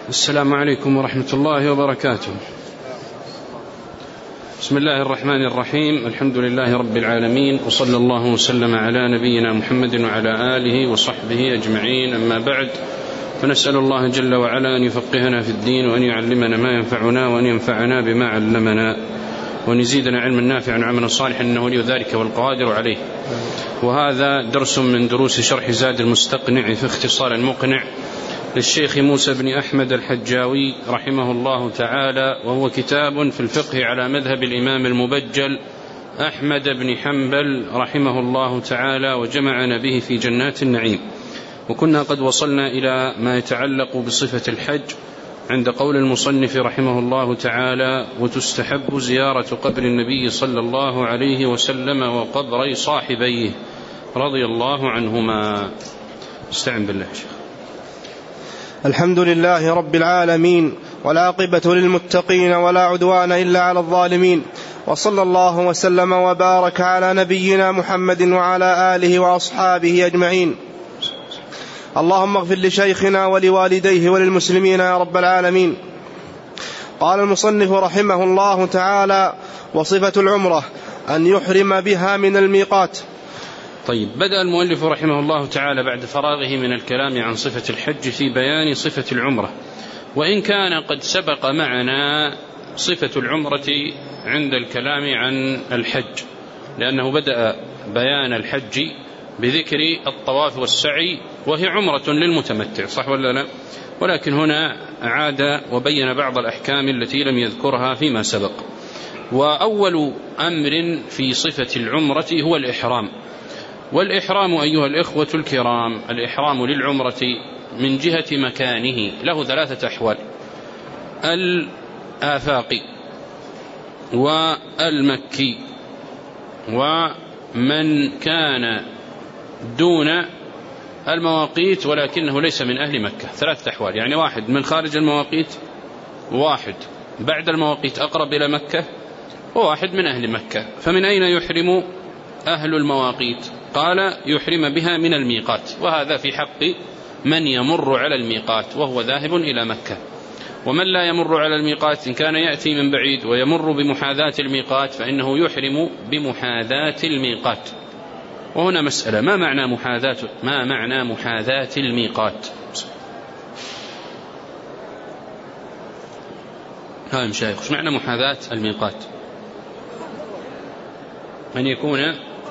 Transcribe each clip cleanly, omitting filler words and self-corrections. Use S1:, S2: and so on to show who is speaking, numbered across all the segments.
S1: السلام عليكم ورحمة الله وبركاته. بسم الله الرحمن الرحيم. الحمد لله رب العالمين، وصلى الله وسلم على نبينا محمد وعلى آله وصحبه أجمعين. أما بعد، فنسأل الله جل وعلا أن يفقهنا في الدين، وأن يعلمنا ما ينفعنا، وأن ينفعنا بما علمنا، وأن يزيدنا علما نافعا وعملا صالحا، إنه ولي ذلك والقادر عليه. وهذا درس من دروس شرح زاد المستقنع في اختصار المقنع للشيخ موسى بن أحمد الحجاوي رحمه الله تعالى، وهو كتاب في الفقه على مذهب الإمام المبجل أحمد بن حنبل رحمه الله تعالى، وجمعنا به في جنات النعيم. وكنا قد وصلنا إلى ما يتعلق بصفة الحج عند قول المصنف رحمه الله تعالى: وتستحب زيارة قبر النبي صلى الله عليه وسلم وقبر صاحبيه رضي الله عنهما. استعن بالله شيخ.
S2: الحمد لله رب العالمين، والعاقبة للمتقين، ولا عدوان إلا على الظالمين، وصلى الله وسلم وبارك على نبينا محمد وعلى آله وأصحابه أجمعين. اللهم اغفر لشيخنا ولوالديه وللمسلمين يا رب العالمين. قال المصنف رحمه الله تعالى: وصفة العمرة أن يحرم بها من الميقات.
S1: طيب، بدأ المؤلف رحمه الله تعالى بعد فراغه من الكلام عن صفة الحج في بيان صفة العمرة، وإن كان قد سبق معنا صفة العمرة عند الكلام عن الحج، لأنه بدأ بيان الحج بذكر الطواف والسعي، وهي عمرة للمتمتع، صح ولا لا؟ ولكن هنا عاد وبين بعض الأحكام التي لم يذكرها فيما سبق. وأول أمر في صفة العمرة هو الإحرام. والإحرام أيها الإخوة الكرام، الإحرام للعمرة من جهة مكانه له ثلاثة أحوال: الآفاقي والمكي ومن كان دون المواقيت ولكنه ليس من أهل مكة. ثلاثة أحوال، يعني واحد من خارج المواقيت، وواحد بعد المواقيت أقرب إلى مكة، وواحد من أهل مكة. فمن أين يحرم أهل المواقيت؟ قال: يحرم بها من الميقات، وهذا في حق من يمر على الميقات وهو ذاهب إلى مكة. ومن لا يمر على الميقات، إن كان يأتي من بعيد ويمر بمحاذاة الميقات، فإنه يحرم بمحاذاة الميقات. وهنا مسألة: ما معنى محاذاة الميقات؟ ها مشايخ، ايش معنى محاذاة الميقات؟ أن يكون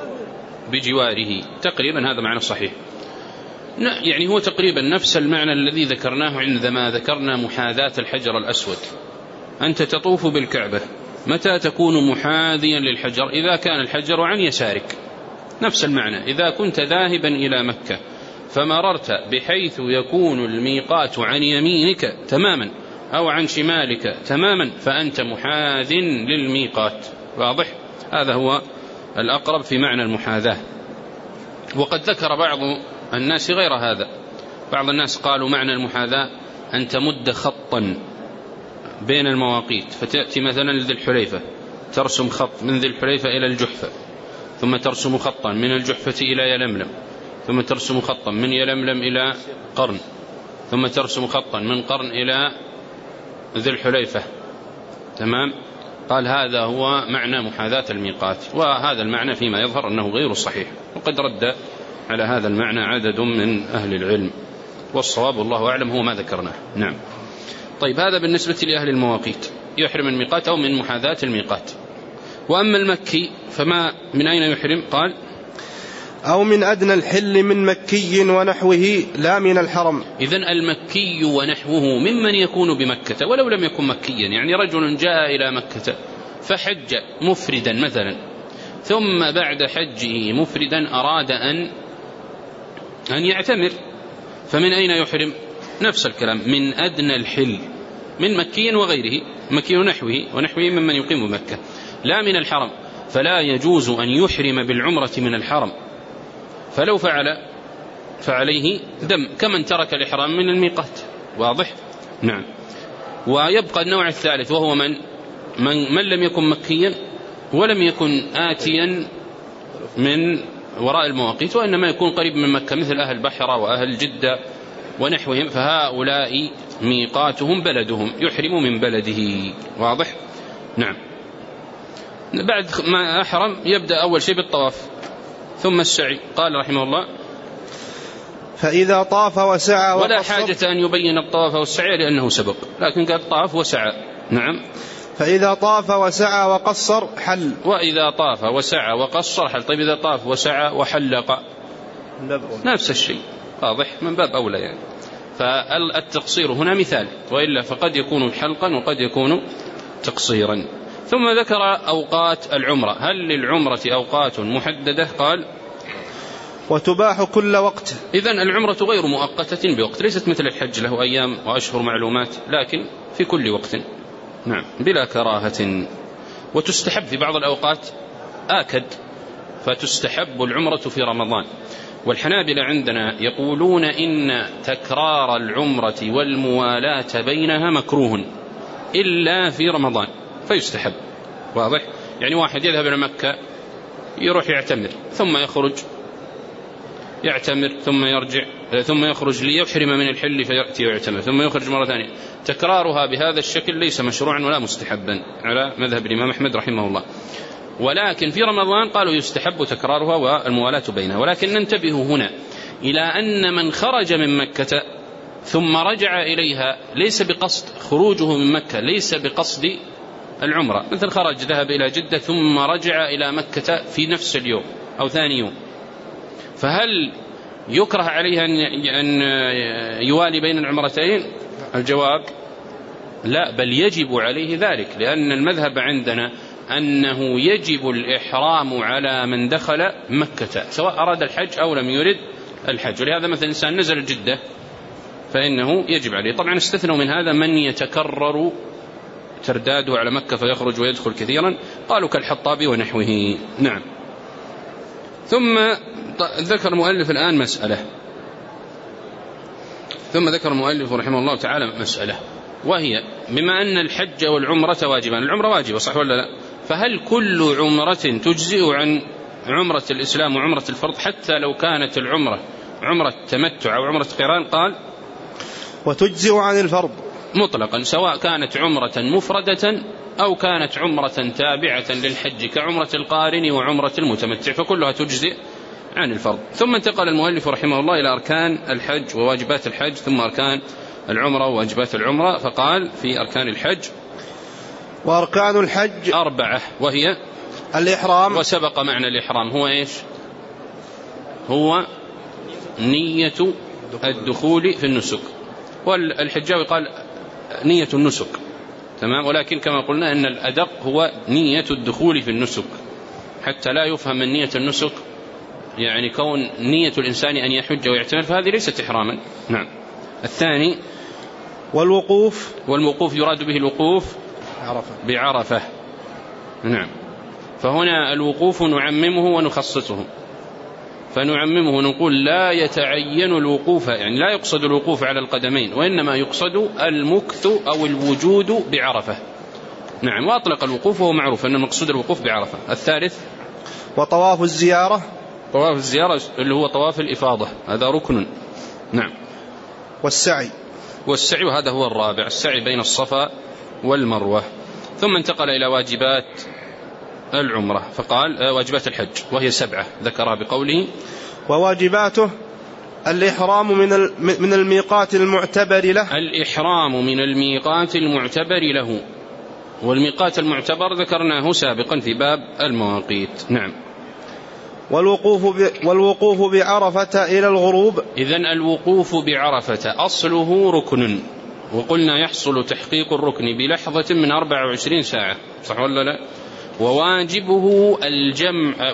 S1: بجواره، تقريبا هذا معنى صحيح، يعني هو تقريبا نفس المعنى الذي ذكرناه عندما ذكرنا محاذاة الحجر الأسود. أنت تطوف بالكعبة، متى تكون محاذيا للحجر؟ إذا كان الحجر عن يسارك، نفس المعنى. إذا كنت ذاهبا إلى مكة فمررت بحيث يكون الميقات عن يمينك تماما أو عن شمالك تماما، فأنت محاذ للميقات. واضح؟ هذا هو الأقرب في معنى المحاذاة. وقد ذكر بعض الناس غير هذا. بعض الناس قالوا معنى المحاذاة أن تمد خطا بين المواقيت، فتأتي مثلا لذي الحليفة ترسم خط من ذي الحليفة إلى الجحفة، ثم ترسم خطا من الجحفة إلى يلملم، ثم ترسم خطا من يلملم إلى قرن، ثم ترسم خطا من قرن إلى ذي الحليفة. تمام؟ قال هذا هو معنى محاذاة الميقات، وهذا المعنى فيما يظهر أنه غير صحيح، وقد رد على هذا المعنى عدد من أهل العلم، والصواب والله أعلم هو ما ذكرناه. نعم. طيب، هذا بالنسبة لأهل المواقيت، يحرم الميقات أو من محاذاة الميقات. وأما المكي فما من أين يحرم؟ قال:
S2: أو من أدنى الحل من مكي ونحوه لا من الحرم.
S1: إذن المكي ونحوه ممن يكون بمكة ولو لم يكن مكيا، يعني رجل جاء إلى مكة فحج مفردا مثلا، ثم بعد حجه مفردا أراد أن يعتمر، فمن أين يحرم؟ نفس الكلام، من أدنى الحل من مكي وغيره، مكي ونحوه ممن يقيم بمكة، لا من الحرم. فلا يجوز أن يحرم بالعمرة من الحرم، فلو فعليه دم كمن ترك الإحرام من الميقات. واضح؟ نعم. ويبقى النوع الثالث، وهو من لم يكن مكيا ولم يكن آتيا من وراء المواقيت، وإنما يكون قريب من مكة، مثل أهل بحرة وأهل جدة ونحوهم، فهؤلاء ميقاتهم بلدهم، يحرم من بلده. واضح؟ نعم. بعد ما أحرم يبدأ أول شيء بالطواف ثم السعي. قال رحمه الله:
S2: فإذا طاف وسعى وقصر.
S1: ولا حاجة أن يبين الطواف والسعي لأنه سبق، لكن قال طاف وسعى. نعم.
S2: فإذا طاف وسعى وقصر حل.
S1: وإذا طاف وسعى وقصر حل. طيب إذا طاف وسعى وحلق نفس الشيء، واضح؟ من باب أولى يعني. فالتقصير هنا مثال، وإلا فقد يكون حلقا وقد يكون تقصيرا. ثم ذكر أوقات العمرة. هل للعمرة أوقات محددة؟ قال:
S2: وتباح كل وقت.
S1: إذن العمرة غير مؤقتة بوقت، ليست مثل الحج له أيام وأشهر معلومات، لكن في كل وقت. نعم، بلا كراهة. وتستحب في بعض الأوقات آكد، فتستحب العمرة في رمضان. والحنابلة عندنا يقولون إن تكرار العمرة والموالاة بينها مكروه إلا في رمضان فيستحب. واضح؟ يعني واحد يذهب إلى مكة يروح يعتمر ثم يخرج يعتمر ثم يرجع ثم يخرج ليحرم من الحل فيأتي ويعتمر ثم يخرج مرة ثانية. تكرارها بهذا الشكل ليس مشروعا ولا مستحبا على مذهب الإمام أحمد رحمه الله. ولكن في رمضان قالوا يستحب تكرارها والموالاة بينها. ولكن ننتبه هنا إلى أن من خرج من مكة ثم رجع إليها ليس بقصد خروجه من مكة، ليس بقصد العمرة، مثل خرج ذهب إلى جدة ثم رجع إلى مكة في نفس اليوم أو ثاني يوم، فهل يكره عليه أن يوالي بين العمرتين؟ الجواب لا، بل يجب عليه ذلك، لأن المذهب عندنا أنه يجب الإحرام على من دخل مكة سواء أراد الحج أو لم يرد الحج. ولهذا مثلا إنسان نزل جدة فإنه يجب عليه. طبعا استثنوا من هذا من يتكرر ترداده على مكة فيخرج ويدخل كثيرا، قالوا كالحطابي ونحوه. نعم. ثم ذكر المؤلف الآن مسألة، ثم ذكر المؤلف رحمه الله تعالى مسألة، وهي بما أن الحج والعمرة واجبان، العمرة واجبة صح ولا لا؟ فهل كل عمرة تجزئ عن عمرة الإسلام وعمرة الفرض حتى لو كانت العمرة عمرة تمتع أو عمرة قران؟ قال:
S2: وتجزئ عن الفرض
S1: مطلقا، سواء كانت عمرة مفردة أو كانت عمرة تابعة للحج كعمرة القارن وعمرة المتمتع، فكلها تجزئ عن الفرض. ثم انتقل المؤلف رحمه الله إلى أركان الحج وواجبات الحج، ثم أركان العمرة وواجبات العمرة، فقال: في أركان الحج:
S2: وأركان الحج
S1: 4، وهي
S2: الإحرام.
S1: وسبق معنى الإحرام هو إيش؟ هو نية الدخول في النسك، والحجاوي قال نية النسك، تمام، ولكن كما قلنا أن الأدق هو نية الدخول في النسك، حتى لا يفهم من نية النسك يعني كون نية الإنسان أن يحج ويعتمر، فهذه ليست إحراما. نعم. الثاني: والوقوف يراد به الوقوف بعرفة. نعم. فهنا الوقوف نعممه ونخصصه، فنعممه نقول لا يتعين الوقوف، يعني لا يقصد الوقوف على القدمين، وإنما يقصد المكث أو الوجود بعرفة. نعم. وأطلق الوقوف وهو معروف أن المقصود الوقوف بعرفة. الثالث:
S2: وطواف الزيارة.
S1: طواف الزيارة اللي هو طواف الإفاضة، هذا ركن. نعم. والسعي وهذا هو الرابع، السعي بين الصفا والمروة. ثم انتقل إلى واجبات العمرة، فقال واجبات الحج وهي 7 ذكرها بقوله:
S2: وواجباته الإحرام من الميقات المعتبر له.
S1: الإحرام من الميقات المعتبر له، والميقات المعتبر ذكرناه سابقا في باب المواقيت. نعم.
S2: والوقوف بعرفة إلى الغروب.
S1: إذن الوقوف بعرفة أصله ركن، وقلنا يحصل تحقيق الركن بلحظة من 24 ساعة، صح ولا لا؟ وواجبه الجمع،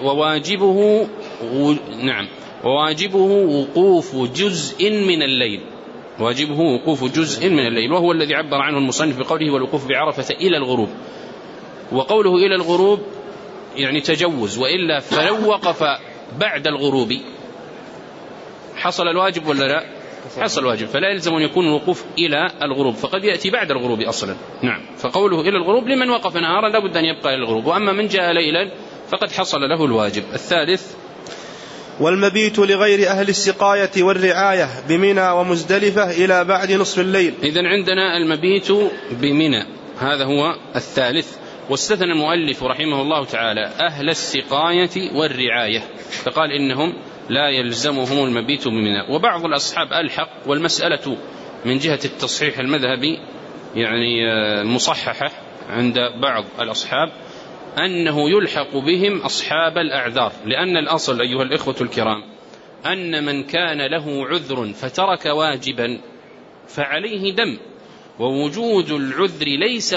S1: وواجبه وقوف جزء من الليل، واجبه وقوف جزء من الليل، وهو الذي عبر عنه المصنف بقوله: والوقوف بعرفة إلى الغروب. وقوله إلى الغروب يعني تجوز، وإلا فلو وقف بعد الغروب حصل الواجب ولا لا؟ حصل الواجب، فلا يلزم أن يكون الوقوف إلى الغروب، فقد يأتي بعد الغروب أصلا. نعم. فقوله إلى الغروب لمن وقف نهارا لابد أن يبقى إلى الغروب، وأما من جاء ليلا فقد حصل له الواجب. الثالث:
S2: والمبيت لغير أهل السقاية والرعاية بمنى ومزدلفة إلى بعد نصف الليل.
S1: إذن عندنا المبيت بمنى، هذا هو الثالث. واستثنى المؤلف رحمه الله تعالى أهل السقاية والرعاية، فقال إنهم لا يلزمهم المبيت بمنى. وبعض الأصحاب ألحق، والمسألة من جهة التصحيح المذهبي يعني مصححة عند بعض الأصحاب، أنه يلحق بهم أصحاب الأعذار، لأن الأصل أيها الإخوة الكرام أن من كان له عذر فترك واجبا فعليه دم، ووجود العذر ليس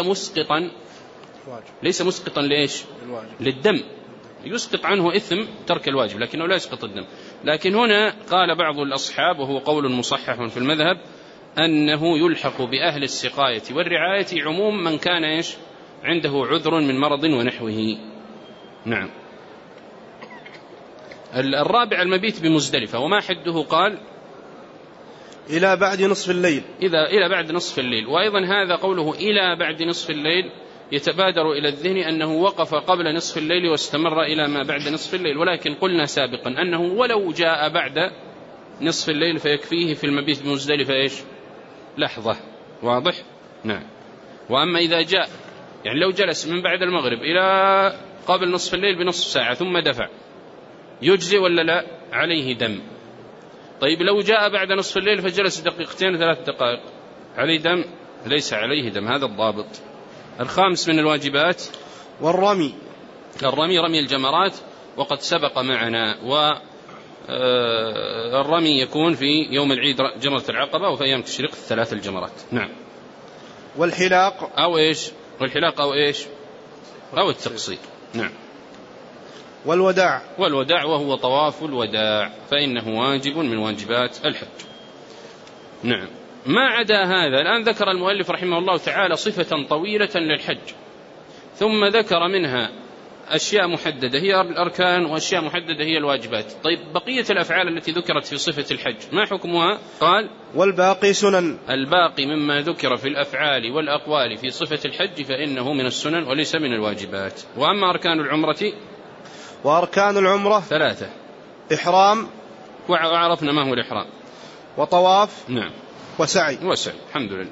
S1: مسقطا ليش؟ للدم، يسقط عنه إثم ترك الواجب لكنه لا يسقط الدم. لكن هنا قال بعض الأصحاب وهو قول مصحح في المذهب أنه يلحق بأهل السقاية والرعاية عموم من كان إيش؟ عنده عذر من مرض ونحوه. نعم. الرابع المبيت بمزدلفة، وما حده؟ قال
S2: إلى بعد نصف الليل.
S1: إلى بعد نصف الليل. وأيضا هذا قوله إلى بعد نصف الليل يتبادر إلى الذهن أنه وقف قبل نصف الليل واستمر إلى ما بعد نصف الليل، ولكن قلنا سابقا أنه ولو جاء بعد نصف الليل فيكفيه في المبيت بمزدلفة إيش؟ لحظة. واضح؟ نعم. وأما إذا جاء يعني لو جلس من بعد المغرب إلى قبل نصف الليل بنصف ساعة ثم دفع، يجزي ولا لا؟ عليه دم. طيب لو جاء بعد نصف الليل فجلس دقيقتين 3 دقائق، عليه دم؟ ليس عليه دم. هذا الضابط. الخامس من الواجبات
S2: والرمي،
S1: رمي الجمرات، وقد سبق معنا. والرمي يكون في يوم العيد جمرة العقبة، وفي أيام التشريق 3 الجمرات. نعم.
S2: والحلاق
S1: أو إيش؟ والحلاق أو إيش؟ أو التقصير. نعم. والوداع وهو طواف الوداع، فإنه واجب من واجبات الحج. نعم. ما عدا هذا الآن ذكر المؤلف رحمه الله تعالى صفة طويلة للحج، ثم ذكر منها أشياء محددة هي الأركان، وأشياء محددة هي الواجبات. طيب بقية الأفعال التي ذكرت في صفة الحج ما حكمها؟ قال
S2: والباقي سنن.
S1: الباقي مما ذكر في الأفعال والأقوال في صفة الحج فإنه من السنن وليس من الواجبات. وأما أركان العمرة،
S2: وأركان العمرة
S1: 3:
S2: إحرام،
S1: وعرفنا ما هو الإحرام،
S2: وطواف،
S1: نعم،
S2: وسعي.
S1: الحمد لله.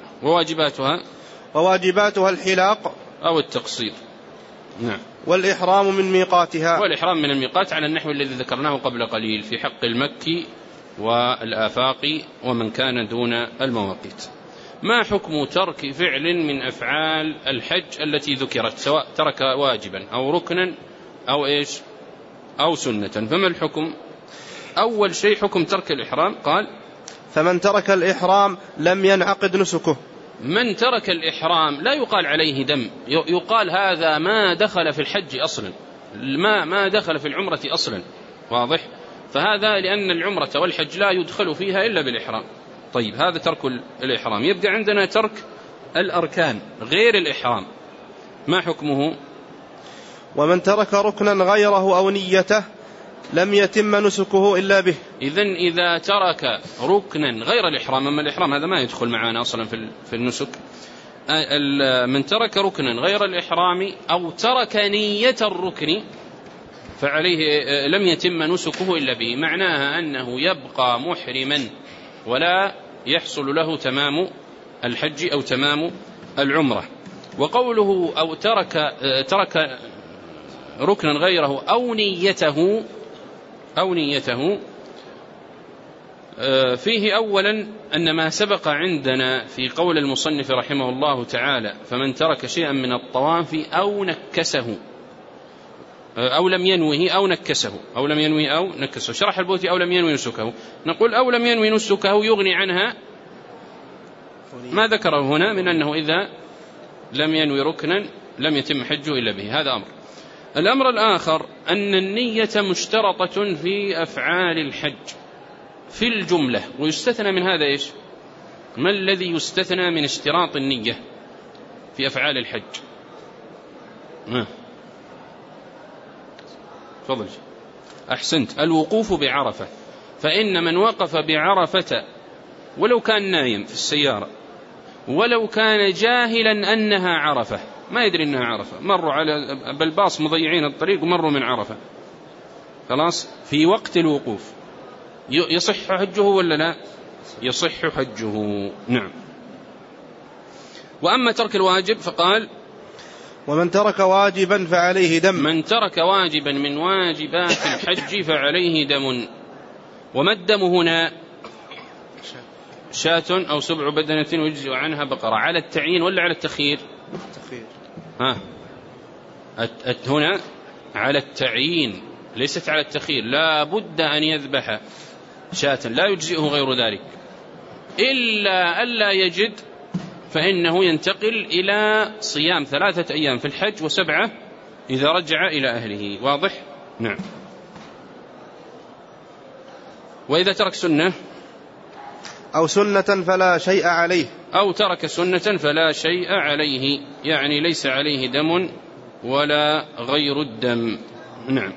S1: وواجباتها
S2: الحلاق
S1: أو التقصير. نعم.
S2: والإحرام من ميقاتها،
S1: والإحرام من الميقات على النحو الذي ذكرناه قبل قليل في حق المكي والآفاقي ومن كان دون المواقيت. ما حكم ترك فعل من أفعال الحج التي ذكرت، سواء ترك واجبا أو ركنا أو إيش أو سنة؟ فما الحكم؟ أول شيء حكم ترك الإحرام. قال
S2: فمن ترك الإحرام لم ينعقد نسكه.
S1: من ترك الإحرام لا يقال عليه دم، يقال هذا ما دخل في الحج أصلا، ما دخل في العمرة أصلا. واضح؟ فهذا لأن العمرة والحج لا يدخل فيها إلا بالإحرام. طيب هذا ترك الإحرام. يبقى عندنا ترك الأركان غير الإحرام، ما حكمه؟
S2: ومن ترك ركنا غيره أو نيته لم يتم نسكه إلا به.
S1: إذن إذا ترك ركنا غير الإحرام، أما الإحرام هذا ما يدخل معنا أصلا في النسك، من ترك ركنا غير الإحرام أو ترك نية الركن فعليه لم يتم نسكه إلا به. معناها أنه يبقى محرما ولا يحصل له تمام الحج أو تمام العمرة. وقوله أو ترك ركنا غيره أو نيته فيه أولا أن ما سبق عندنا في قول المصنف رحمه الله تعالى فمن ترك شيئا من الطواف أو نكسه أو لم ينوه أو نكسه أو لم ينوي أو نكسه. شرح البوتي أو لم ينوي نسكه، نقول أو لم ينوي نسكه يغني عنها ما ذكره هنا من أنه إذا لم ينوي ركنا لم يتم حجه إلا به. هذا أمر. الأمر الآخر أن النية مشترطة في أفعال الحج في الجملة، ويستثنى من هذا إيش؟ ما الذي يستثنى من اشتراط النية في أفعال الحج؟ تفضل. أحسنت. الوقوف بعرفة، فإن من وقف بعرفة ولو كان نايم في السيارة ولو كان جاهلا أنها عرفة، ما يدري أنها عرفة، مروا على بالباص مضيعين الطريق ومروا من عرفة، خلاص في وقت الوقوف يصح حجه ولا لا؟ يصح حجه. نعم. وأما ترك الواجب فقال
S2: ومن ترك واجبا فعليه دم.
S1: من ترك واجبا من واجبات الحج فعليه دم. وما الدم هنا؟ شاة أو 7 بدنة ويجزئ عنها بقرة، على التعيين ولا على التخيير؟ هنا على التعيين ليست على التخيير، لا بد أن يذبح شاة لا يجزئه غير ذلك، إلا ألا يجد فإنه ينتقل إلى صيام 3 أيام في الحج و7 إذا رجع إلى أهله. واضح؟ نعم. وإذا ترك سنة
S2: أو سنة فلا شيء عليه،
S1: أو ترك سنة فلا شيء عليه، يعني ليس عليه دم ولا غير الدم. نعم.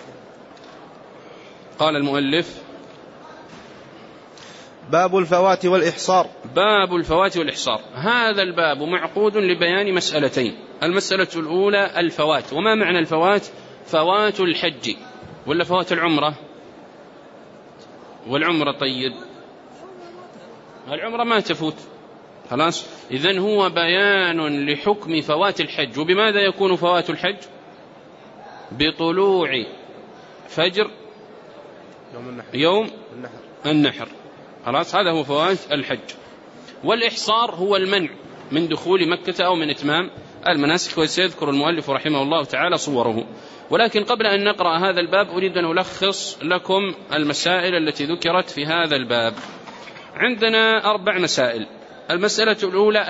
S1: قال المؤلف
S2: باب الفوات والإحصار.
S1: باب الفوات والإحصار. هذا الباب معقود لبيان مسألتين. المسألة الأولى الفوات. وما معنى الفوات؟ فوات الحج ولا فوات العمرة؟ والعمرة طيب العمرة ما تفوت خلاص. إذن هو بيان لحكم فوات الحج. وبماذا يكون فوات الحج؟ بطلوع فجر يوم النحر خلاص، هذا هو فوات الحج. والإحصار هو المنع من دخول مكة أو من إتمام المناسك، وسيذكر المؤلف رحمه الله تعالى صوره. ولكن قبل أن نقرأ هذا الباب أريد أن ألخص لكم المسائل التي ذكرت في هذا الباب. عندنا 4 مسائل. المسألة الأولى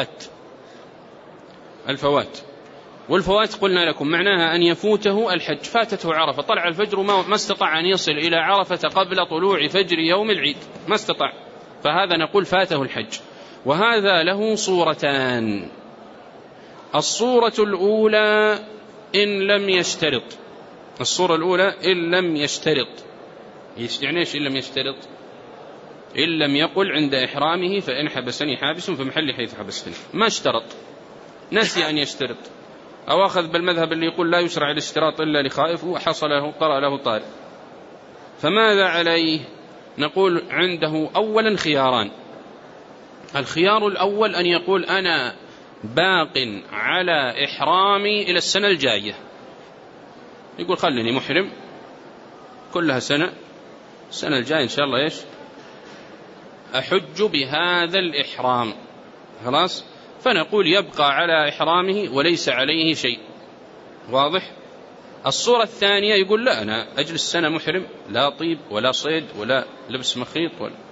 S1: الفوات. والفوات قلنا لكم معناها أن يفوته الحج، فاتته عرفة، طلع الفجر ما استطاع أن يصل إلى عرفة قبل طلوع فجر يوم العيد، ما استطاع، فهذا نقول فاته الحج. وهذا له صورتان. الصورة الأولى إن لم يشترط. الصورة الأولى إن لم يشترط. يعني إيش إن لم يشترط؟ إن لم يقل عند إحرامه فإن حبسني حابس فمحل حيث حبستني، ما اشترط، نسي أن يشترط، أو أخذ بالمذهب اللي يقول لا يشرع الاشتراط إلا لخائف وحصل له طرأ له طارئ، فماذا عليه؟ نقول عنده أولا خياران. الخيار الأول أن يقول أنا باق على إحرامي إلى السنة الجاية، يقول خلني محرم كلها سنة، السنة الجاية إن شاء الله إيش أحج بهذا الإحرام خلاص، فنقول يبقى على إحرامه وليس عليه شيء. واضح؟ الصورة الثانية يقول لا أنا أجلس سنة محرم، لا طيب ولا صيد ولا لبس مخيط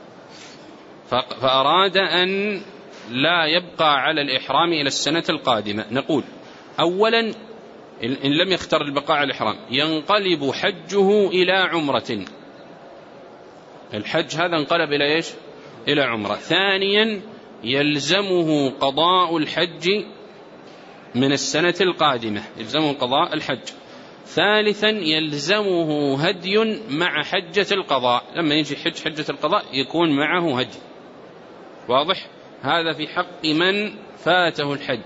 S1: فأراد أن لا يبقى على الإحرام إلى السنة القادمة. نقول أولا إن لم يختار البقاء على الإحرام ينقلب حجه إلى عمرة، الحج هذا انقلب إلى إيش؟ إلى عمرة. ثانيا يلزمه قضاء الحج من السنة القادمة، يلزمه قضاء الحج. ثالثا يلزمه هدي مع حجة القضاء، لما يجي حجة القضاء يكون معه هدي. واضح؟ هذا في حق من فاته الحج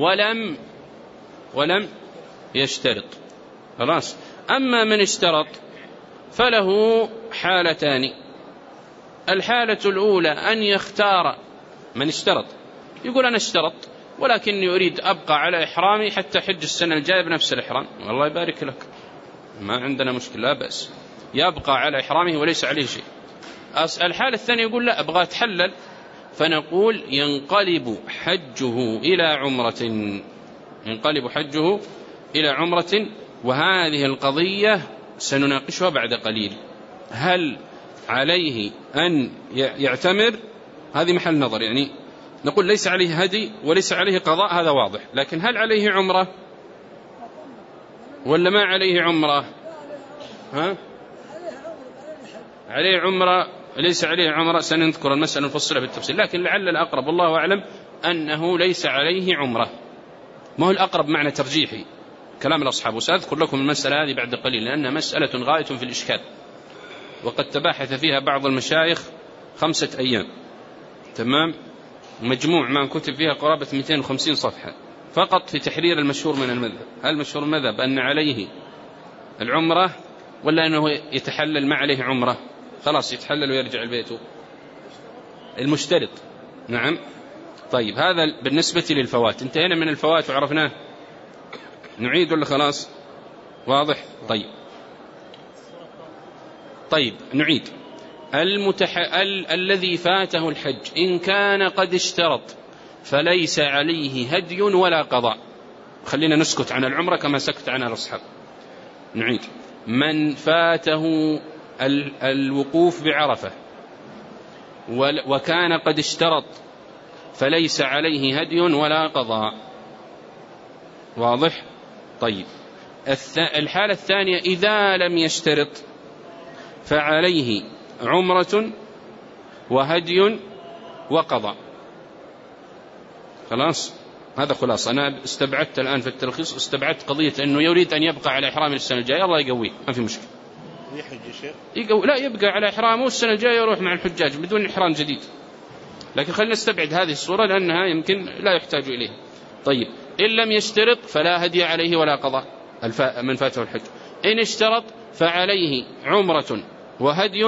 S1: ولم يشترط خلاص. أما من اشترط فله حالتان. الحالة الأولى أن يختار من اشترط، يقول أنا اشترط ولكني أريد أبقى على إحرامي حتى حج السنة الجاية بنفس الإحرام، والله يبارك لك ما عندنا مشكلة لا بأس، يبقى على إحرامه وليس عليه شيء. الحالة الثانية يقول لا أبغى أتحلل، فنقول ينقلب حجه إلى عمرة، ينقلب حجه إلى عمرة. وهذه القضية سنناقشها بعد قليل، هل عليه أن يعتمر؟ هذه محل نظر، يعني نقول ليس عليه هدي وليس عليه قضاء، هذا واضح، لكن هل عليه عمرة ولا ما عليه عمرة؟ عليه عمرة ليس عليه عمرة، سنذكر المسألة المفصلة في التفصيل، لكن لعل الأقرب والله أعلم أنه ليس عليه عمرة. ما هو الأقرب معنى ترجيحي كلام الأصحاب، وسأذكر لكم المسألة هذه بعد قليل لأنها مسألة غاية في الإشكال، وقد تباحث فيها بعض المشايخ 5 أيام تمام، مجموع ما كتب فيها قرابة 250 صفحة فقط في تحرير المشهور من المذهب. هل مشهور المذهب أن عليه العمرة ولا أنه يتحلل ما عليه عمرة خلاص يتحلل ويرجع لبيته؟ المشترط. نعم. طيب هذا بالنسبة للفوات. انتهينا من الفوات وعرفناه، نعيد ولا خلاص؟ واضح؟ طيب نعيد. الذي فاته الحج إن كان قد اشترط فليس عليه هدي ولا قضاء. خلينا نسكت عن العمرة كما سكت عن الأصحاب. نعيد. من فاته الوقوف بعرفة وكان قد اشترط فليس عليه هدي ولا قضاء. واضح؟ طيب الحالة الثانية إذا لم يشترط فعليه عمرة وهدي وقضاء. خلاص هذا خلاص. أنا استبعدت الآن في التلخيص استبعدت قضية أنه يريد أن يبقى على إحرام السنة الجاية، الله يقويه ما في مشكلة. لا يبقى على إحرامه السنة الجاية يروح مع الحجاج بدون إحرام جديد. لكن خلينا نستبعد هذه الصورة لأنها يمكن لا يحتاج إليها. طيب إن لم يشترط فلا هدي عليه ولا قضاء من فاته الحج. إن اشترط فعليه عمرة وهدي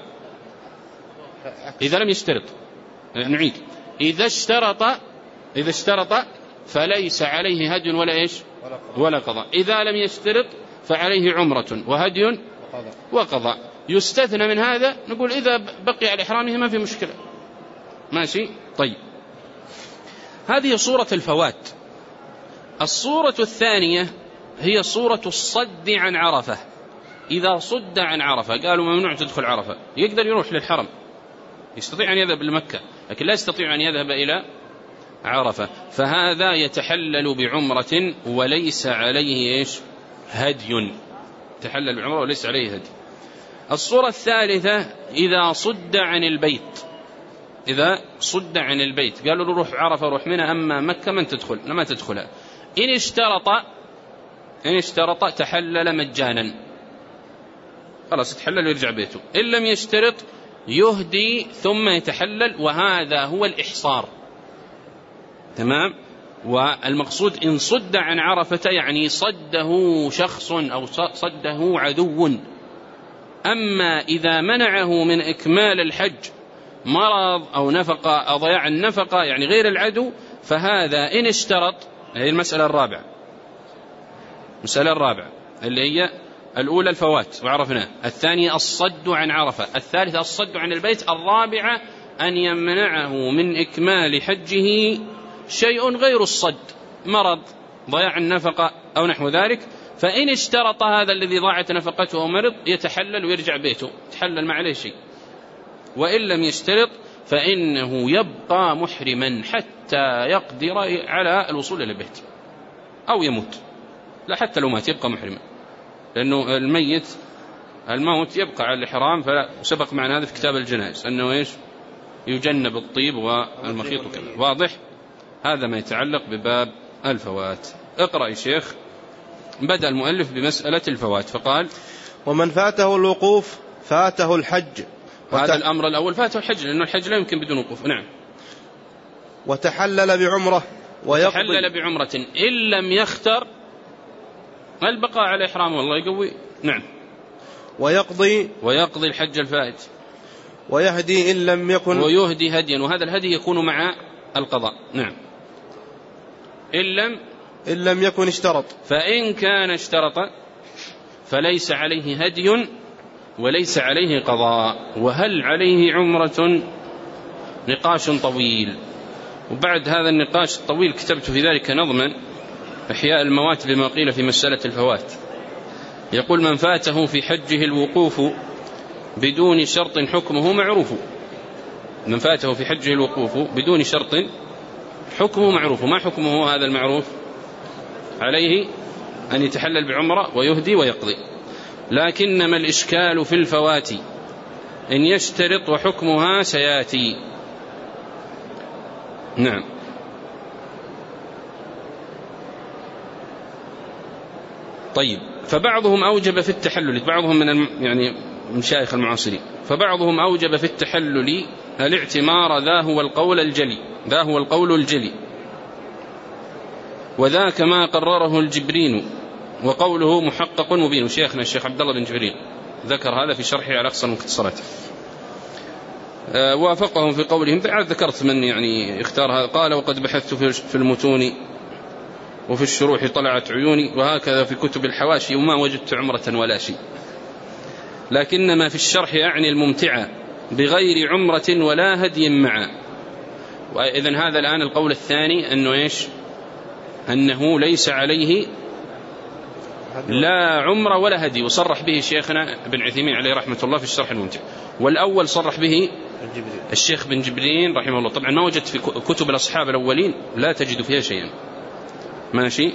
S1: إذا لم يشترط. نعيد. إذا اشترط فليس عليه هدي ولا إيش ولا قضاء. إذا لم يشترط فعليه عمرة وهدي وقضاء. يستثنى من هذا نقول إذا بقي على إحرامه ما في مشكلة. ماشي. طيب هذه صورة الفوات. الصورة الثانية هي صورة الصد عن عرفة. إذا صد عن عرفة قالوا ممنوع تدخل عرفة، يقدر يروح للحرم، يستطيع أن يذهب لمكة لكن لا يستطيع أن يذهب إلى عرفة، فهذا يتحلل بعمرة وليس عليه إيش هدي. يتحلل بعمرة وليس عليه هدي. الصورة الثالثة إذا صد عن البيت. إذا صد عن البيت قالوا له روح عرفة روح منها، أما مكة من تدخل ما تدخلها. إن اشترط تحلل مجانا، خلاص يتحلل ويرجع بيته. إن لم يشترط يهدي ثم يتحلل، وهذا هو الإحصار. تمام. والمقصود إن صد عن عرفة يعني صده شخص أو صده عدو. أما إذا منعه من إكمال الحج مرض أو نفقة أو ضياع النفقة يعني غير العدو، فهذا إن اشترط. هي المسألة الرابعة. المسألة الرابعة اللي هي الأولى الفوات وعرفناه، الثانية الصد عن عرفة، الثالثة الصد عن البيت، الرابعة أن يمنعه من إكمال حجه شيء غير الصد، مرض ضياع النفقة أو نحو ذلك. فإن اشترط هذا الذي ضاعت نفقته مرض يتحلل ويرجع بيته، يتحلل ما عليه شيء. وإن لم يشترط فإنه يبقى محرما حتى يقدر على الوصول إلى البيت أو يموت. لا حتى لو مات يبقى محرما، لأنه الموت يبقى على الإحرام. فسبق معنا هذا في كتاب الجنائز أنه إيش يجنب الطيب والمخيط وكذا. واضح؟ هذا ما يتعلق بباب الفوات. اقرأ يا شيخ. بدأ المؤلف بمسألة الفوات فقال
S2: ومن فاته الوقوف فاته الحج.
S1: هذا الأمر الأول فاته الحج، لأنه الحج لا يمكن بدون وقوف. نعم.
S2: وتحلل بعمرة
S1: وتحلل بعمرة إن لم يختر البقاء على إحرام والله يقوي. نعم. ويقضي الحج الفائت.
S2: ويهدي إن لم يكن
S1: ويهدي هديا، وهذا الهدي يكون مع القضاء. نعم. إن لم يكن
S2: اشترط.
S1: فإن كان اشترط فليس عليه هدي وليس عليه قضاء. وهل عليه عمرة؟ نقاش طويل، وبعد هذا النقاش الطويل كتبت في ذلك نظما إحياء الموات بما قيل في مسألة الفوات. يقول من فاته في حجه الوقوف بدون شرط حكمه معروف. من فاته في حجه الوقوف بدون شرط حكمه معروف. ما حكمه هذا المعروف؟ عليه أن يتحلل بعمرة ويهدي ويقضي. لكنما الإشكال في الفوات إن يشترط وحكمها سياتي. نعم. طيب فبعضهم أوجب في التحلل، بعضهم من يعني مشايخ المعاصرين، فبعضهم أوجب في التحلل الاعتمار، ذا هو القول الجلي، وذاك ما قرره الجبرين وقوله محقق مبين، وشيخنا الشيخ عبد الله بن جبريل ذكر هذا في شرحه على أقصى المختصرات. وافقهم في قولهم، ذكرت من يعني اختار هذا، قال وقد بحثت في المتون وفي الشروح طلعت عيوني، وهكذا في كتب الحواشي وما وجدت عمرة ولا شيء، لكنما في الشرح أعني الممتعة بغير عمرة ولا هدي معا. وإذن هذا الآن القول الثاني أنه إيش؟ أنه ليس عليه لا عمرة ولا هدي، وصرح به شيخنا ابن عثيمين عليه رحمة الله في الشرح الممتع. والأول صرح به الشيخ بن جبرين رحمه الله. طبعا ما وجدت في كتب الأصحاب الأولين، لا تجد فيها شيئا. ماشي.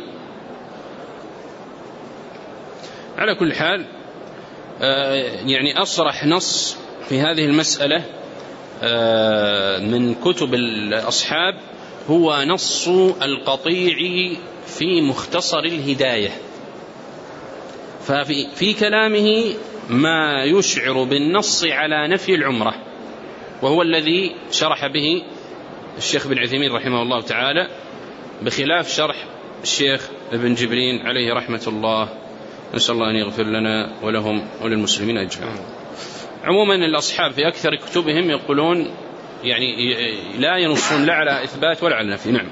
S1: على كل حال يعني أصرح نص في هذه المسألة من كتب الأصحاب هو نص القطيع في مختصر الهداية، ففي كلامه ما يشعر بالنص على نفي العمرة، وهو الذي شرح به الشيخ بن عثيمين رحمه الله تعالى، بخلاف شرح الشيخ ابن جبرين عليه رحمة الله. نسأل الله أن يغفر لنا ولهم وللمسلمين أجمعين. عموما الأصحاب في أكثر كتبهم يقولون يعني لا ينصون لا على إثبات ولا على نفي. نعم.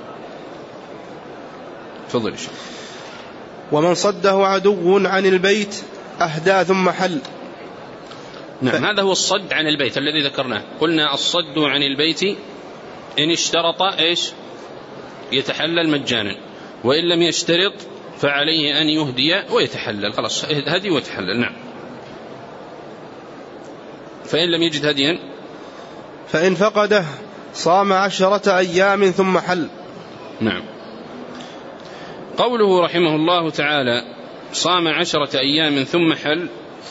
S1: تفضل.
S2: ومن صده عدو عن البيت أهدى ثم حل.
S1: نعم، هذا هو الصد عن البيت الذي ذكرناه. قلنا الصد عن البيت إن اشترط إيش؟ يتحلل مجانا، وإن لم يشترط فعليه أن يهدي ويتحلل. خلاص هدي ويتحلل. نعم. فإن لم يجد هديا
S2: فإن فقده صام 10 أيام ثم حل.
S1: نعم. قوله رحمه الله تعالى صام 10 أيام ثم حل،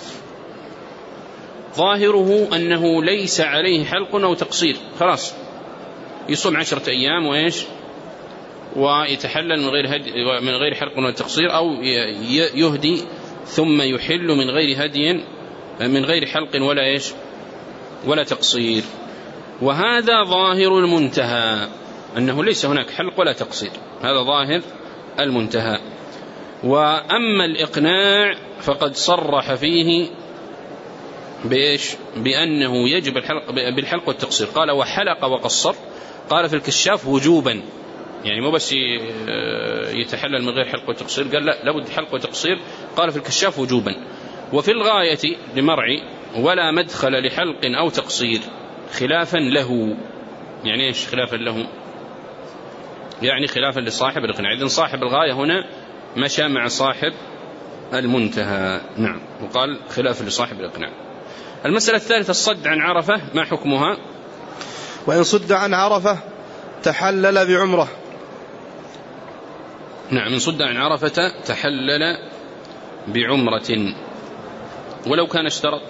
S1: ظاهره أنه ليس عليه حلق أو تقصير، خلاص يصوم 10 أيام وإيش ويتحلل من غير حلق ولا تقصير، أو يهدي ثم يحل من غير هدي من غير حلق ولا إيش ولا تقصير. وهذا ظاهر المنتهى، أنه ليس هناك حلق ولا تقصير، هذا ظاهر المنتهى. وأما الإقناع فقد صرح فيه بإيش؟ بأنه يجب الحلق بالحلق والتقصير. قال وحلق وقصر. قال في الكشاف وجوبا، يعني مو بس يتحلل من غير حلق وتقصير، قال لا لابد حلق وتقصير. قال في الكشاف وجوبا. وفي الغاية لمرعي ولا مدخل لحلق أو تقصير خلافا له. يعني إيش خلافا له؟ يعني خلافا لصاحب الإقناع. إذن صاحب الغاية هنا مشى مع صاحب المنتهى. نعم. وقال خلافا لصاحب الإقناع. المسألة الثالثة الصد عن عرفة، ما حكمها؟
S2: وإن صد عن عرفة تحلل بعمرة.
S1: نعم، من صد عن عرفة تحلل بعمرة ولو كان اشترط.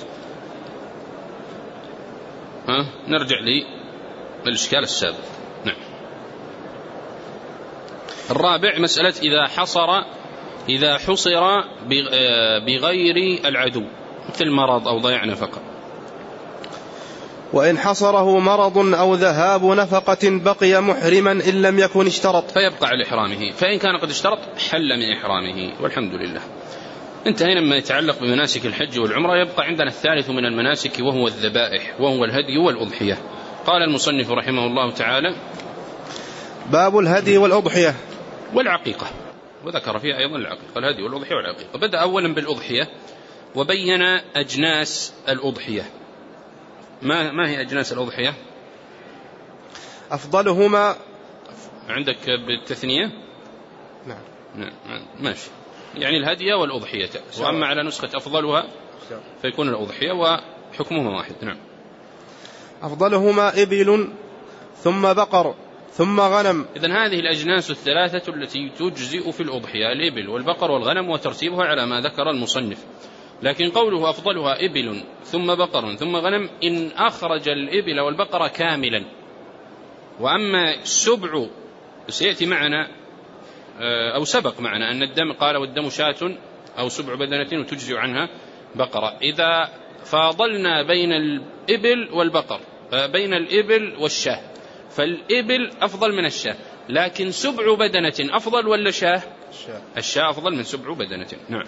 S1: نرجع للإشكال السابق. نعم. الرابع مسألة إذا حصر بغير العدو، مثل مرض أو ضياع نفقة.
S2: وإن حصره مرض أو ذهاب نفقة بقي محرما إن لم يكن اشترط،
S1: فيبقى على إحرامه. فإن كان قد اشترط حل من إحرامه. والحمد لله. انتهينا مما يتعلق بمناسك الحج والعمرة. يبقى عندنا الثالث من المناسك وهو الذبائح، وهو الهدي والأضحية. قال المصنف رحمه الله تعالى
S2: باب الهدي والأضحية
S1: والعقيقة، وذكر فيها أيضا العقيقة، الهدي والأضحية والعقيقة. بدأ أولا بالأضحية وبين أجناس الأضحية. ما هي أجناس الأضحية؟
S2: أفضلهما
S1: عندك بالتثنية؟ نعم. ماشي، يعني الهدي والأضحية. وأما على نسخة أفضلها فيكون الأضحية وحكمهما واحد. نعم.
S2: أفضلهما إبل ثم بقر ثم غنم.
S1: إذن هذه الأجناس الثلاثة التي تجزئ في الأضحية، الإبل والبقر والغنم، وترتيبها على ما ذكر المصنف. لكن قوله أفضلها إبل ثم بقر ثم غنم إن أخرج الإبل والبقر كاملا. وأما السبع سيأتي معنا أو سبق معنا أن الدم قال والدم شاة أو سبع بدنة وتجزئ عنها بقرة. إذا فاضلنا بين الإبل والبقر بين الإبل والشاه، فالإبل أفضل من الشاه، لكن سبع بدنة أفضل ولا شاه؟ الشاة أفضل من 7 بدنة. نعم.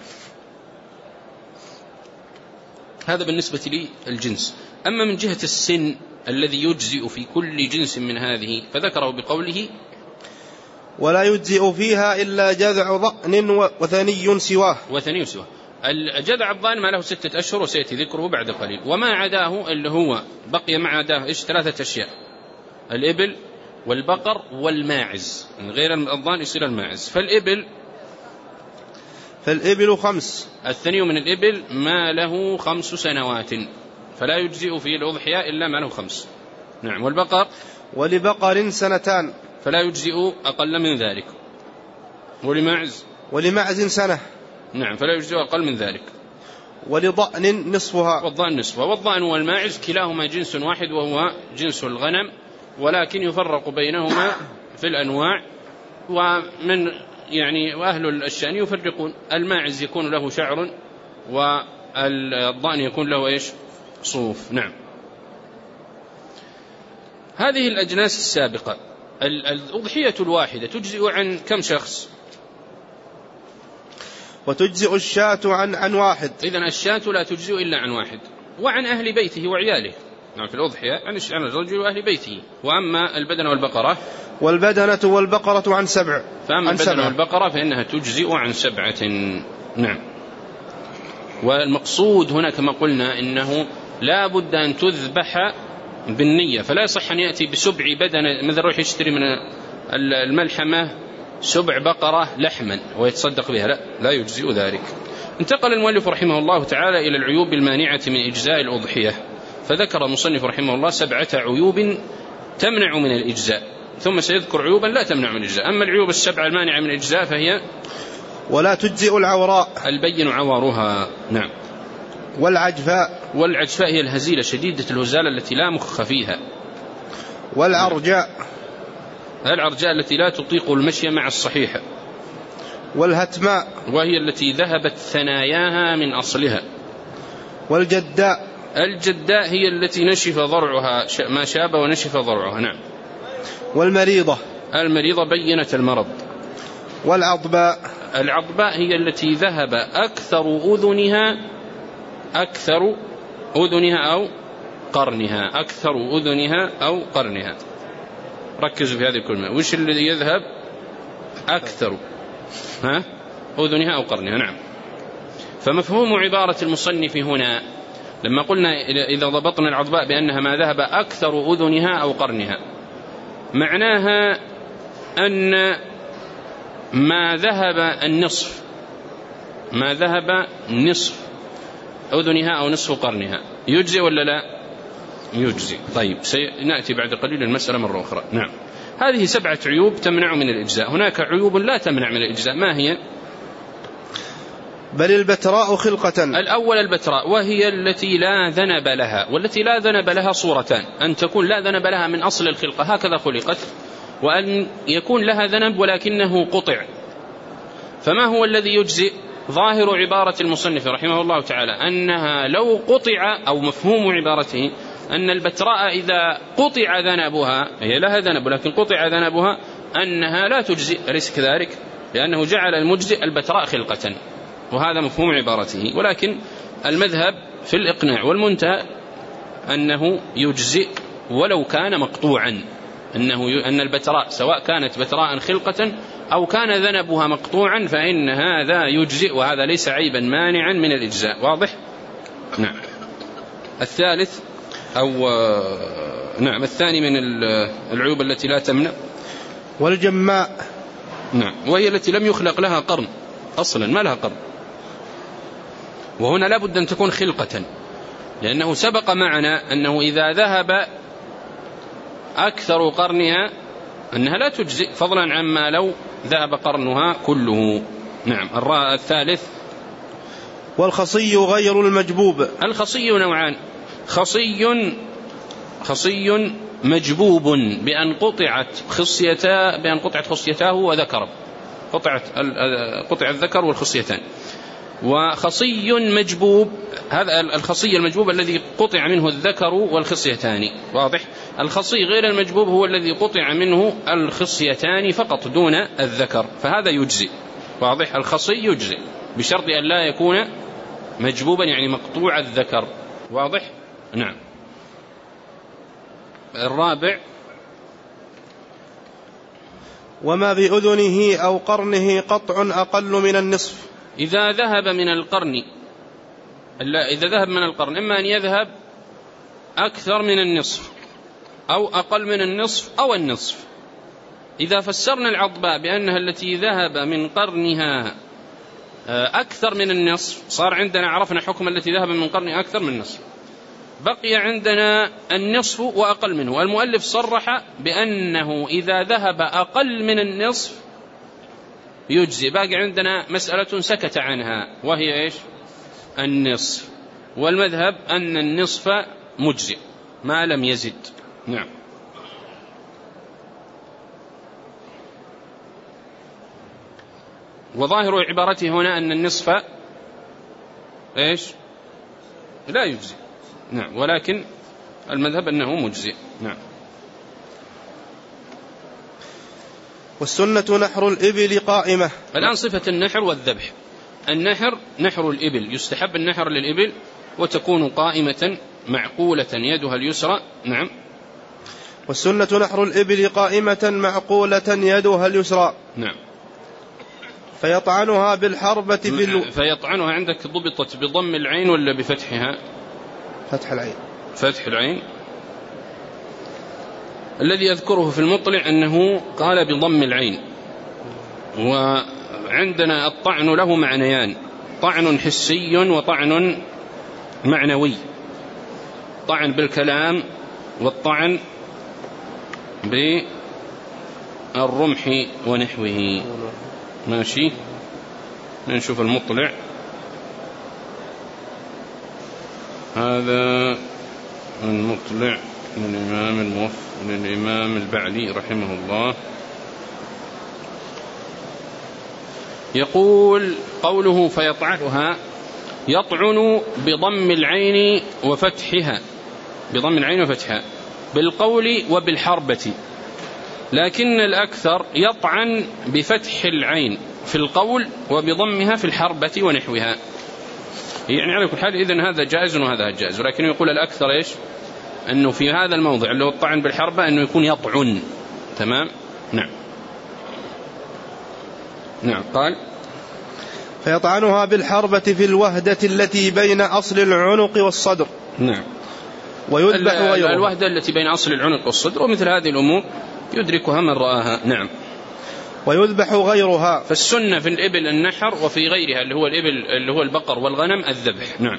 S1: هذا بالنسبة للجنس. أما من جهة السن الذي يجزئ في كل جنس من هذه فذكره بقوله
S2: ولا يجزئ فيها إلا جذع ضأن وثني سواه.
S1: وثني سواه. الجذع الضأن ما له 6 أشهر وسيأتي ذكره بعد قليل. وما عداه اللي هو بقي ما عداه 3 أشياء: الإبل والبقر والماعز. من غير الضأن يصير الماعز.
S2: فالإبل 5.
S1: الثني من الإبل ما له 5 سنوات فلا يجزئ فيه الأضحية إلا ما له 5. نعم. والبقر
S2: ولبقر 2 سنة
S1: فلا يجزئ أقل من ذلك.
S2: ولمعز 1 سنة.
S1: نعم. فلا يجزئ أقل من ذلك.
S2: ولضأن نصفها.
S1: والضأن والماعز كلاهما جنس واحد وهو جنس الغنم، ولكن يفرق بينهما في الأنواع. ومن وأهل الشأن يفرقون: الماعز يكون له شعر والضأن يكون له صوف. نعم. هذه الأجناس السابقة الأضحية الواحدة تجزئ عن كم شخص؟
S2: وتجزئ الشاة عن 1.
S1: إذن الشاة لا تجزئ إلا عن 1 وعن أهل بيته وعياله. نعم. في الأضحية عن الرجل وأهل بيته. وأما البدنة والبقرة
S2: والبدنة والبقرة عن 7.
S1: فأما البدنة والبقرة فإنها تجزئ عن 7. نعم. والمقصود هنا كما قلنا إنه لا بد أن تذبح بالنية، فلا يصح أن يأتي ب7 بدنة، مثل يروح يشتري من الملحمة 7 بقرة لحما ويتصدق بها، لا يجزئ ذلك. انتقل المؤلف رحمه الله تعالى إلى العيوب المانعة من إجزاء الأضحية، فذكر المصنف رحمه الله 7 عيوب تمنع من الإجزاء، ثم سيذكر عيوبا لا تمنع من الإجزاء. أما العيوب 7 المانعة من الإجزاء فهي:
S2: ولا تجزئ العوراء
S1: البين عوارها. نعم. والعجفاء هي الهزيلة شديدة الهزالة التي لا مخ فيها.
S2: والعرجاء
S1: التي لا تطيق المشي مع الصحيحة.
S2: والهتماء
S1: وهي التي ذهبت ثناياها من أصلها. الجداء هي التي نشف ضرعها، ما شاب ونشف ضرعها. نعم.
S2: والمريضة
S1: بينة المرض. العضباء هي التي ذهب أكثر أذنها أو قرنها. ركزوا في هذه الكلمة. وش الذي يذهب أكثر؟ أذنها أو قرنها. نعم. فمفهوم عبارة المصنف هنا لما قلنا إذا ضبطنا العضباء بأنها ما ذهب أكثر أذنها أو قرنها، معناها أن ما ذهب نصف أذنها أو نصف قرنها يجزي ولا لا؟ يجزي. طيب، سنأتي بعد قليل المسألة مرة أخرى. نعم. هذه 7 عيوب تمنع من الإجزاء. هناك عيوب لا تمنع من الإجزاء. ما هي؟
S2: بل البتراء خلقة.
S1: الأول البتراء، وهي التي لا ذنب لها، والتي لا ذنب لها صورتان: أن تكون لا ذنب لها من أصل الخلقة هكذا خلقت، وأن يكون لها ذنب ولكنه قطع. فما هو الذي يجزئ؟ ظاهر عبارة المصنف رحمه الله تعالى أنها لو قطع، أو مفهوم عبارته أن البتراء إذا قطع ذنبها، هي لها ذنب لكن قطع ذنبها، أنها لا تجزئ. أليس كذلك؟ لأنه جعل المجزئ البتراء خلقة، وهذا مفهوم عبارته. ولكن المذهب في الإقناع والمنتهى أنه يجزئ ولو كان مقطوعا، أن البتراء سواء كانت بتراء خلقة أو كان ذنبها مقطوعا فإن هذا يجزئ، وهذا ليس عيبا مانعا من الإجزاء. واضح؟ نعم. الثالث الثاني من العيوب التي لا تمنع
S2: والجماء.
S1: نعم. وهي التي لم يخلق لها قرن أصلا، ما لها قرن، وهنا لا بد أن تكون خلقة، لأنه سبق معنا أنه إذا ذهب أكثر قرنها أنها لا تجزئ، فضلا عما لو ذهب قرنها كله. نعم. الثالث
S2: والخصي غير المجبوب.
S1: الخصي نوعان: خصي مجبوب بأن قطعت خصيتاه وذكره، قطع الذكر والخصيتان. وخصي مجبوب، هذا الخصي المجبوب الذي قطع منه الذكر والخصيتان. واضح؟ الخصي غير المجبوب هو الذي قطع منه الخصيتان فقط دون الذكر، فهذا يجزي. واضح. الخصي يجزئ بشرط أن لا يكون مجبوبا يعني مقطوع الذكر، واضح. نعم. الرابع
S2: وما بأذنه أو قرنه قطع أقل من النصف.
S1: إذا ذهب من القرن إما أن يذهب أكثر من النصف أو أقل من النصف أو النصف. إذا فسرنا العضباء بأنها التي ذهب من قرنها أكثر من النصف، صار عندنا عرفنا حكم التي ذهب من قرنها أكثر من النصف. بقي عندنا النصف وأقل منه. المؤلف صرح بأنه إذا ذهب أقل من النصف يجزي. باقي عندنا مسألة سكت عنها وهي إيش؟ النصف. والمذهب أن النصف مجزئ ما لم يزد. نعم. وظاهر عبارته هنا أن النصف إيش؟ لا يجزئ. نعم. ولكن المذهب أنه مجزئ. نعم.
S2: والسنة نحر الإبل قائمة.
S1: الآن صفة النحر والذبح. النحر نحر الإبل، يستحب النحر للإبل وتكون قائمة معقولة يدها اليسرى. نعم.
S2: والسنة نحر الإبل قائمة معقولة يدها اليسرى.
S1: نعم.
S2: فيطعنها بالحربة
S1: فيطعنها عندك ضبطت بضم العين ولا بفتحها؟
S2: فتح العين.
S1: فتح العين. الذي أذكره في المطلع أنه قال بضم العين. وعندنا الطعن له معنيان، طعن حسي وطعن معنوي. طعن بالكلام والطعن بالرمح ونحوه. ماشي. نشوف المطلع. هذا المطلع للإمام البعلي رحمه الله. يقول قوله فيطعنها، يطعن بضم العين وفتحها، بضم العين وفتحها بالقول وبالحربة، لكن الأكثر يطعن بفتح العين في القول وبضمها في الحربة ونحوها. يعني على كل حال إذن هذا جائز وهذا جائز، ولكن يقول الأكثر إيش؟ أنه في هذا الموضع اللي هو الطعن بالحربة أنه يكون يطعن. تمام. نعم. نعم. قال
S2: فيطعنها بالحربة في الوهدة التي بين أصل العنق والصدر.
S1: نعم.
S2: ويذبح غيرها.
S1: الوهدة التي بين أصل العنق والصدر، ومثل هذه الأمور يدركها من رآها. نعم.
S2: ويذبح غيرها.
S1: فالسنة في الإبل النحر، وفي غيرها اللي هو الإبل اللي هو البقر والغنم الذبح. نعم.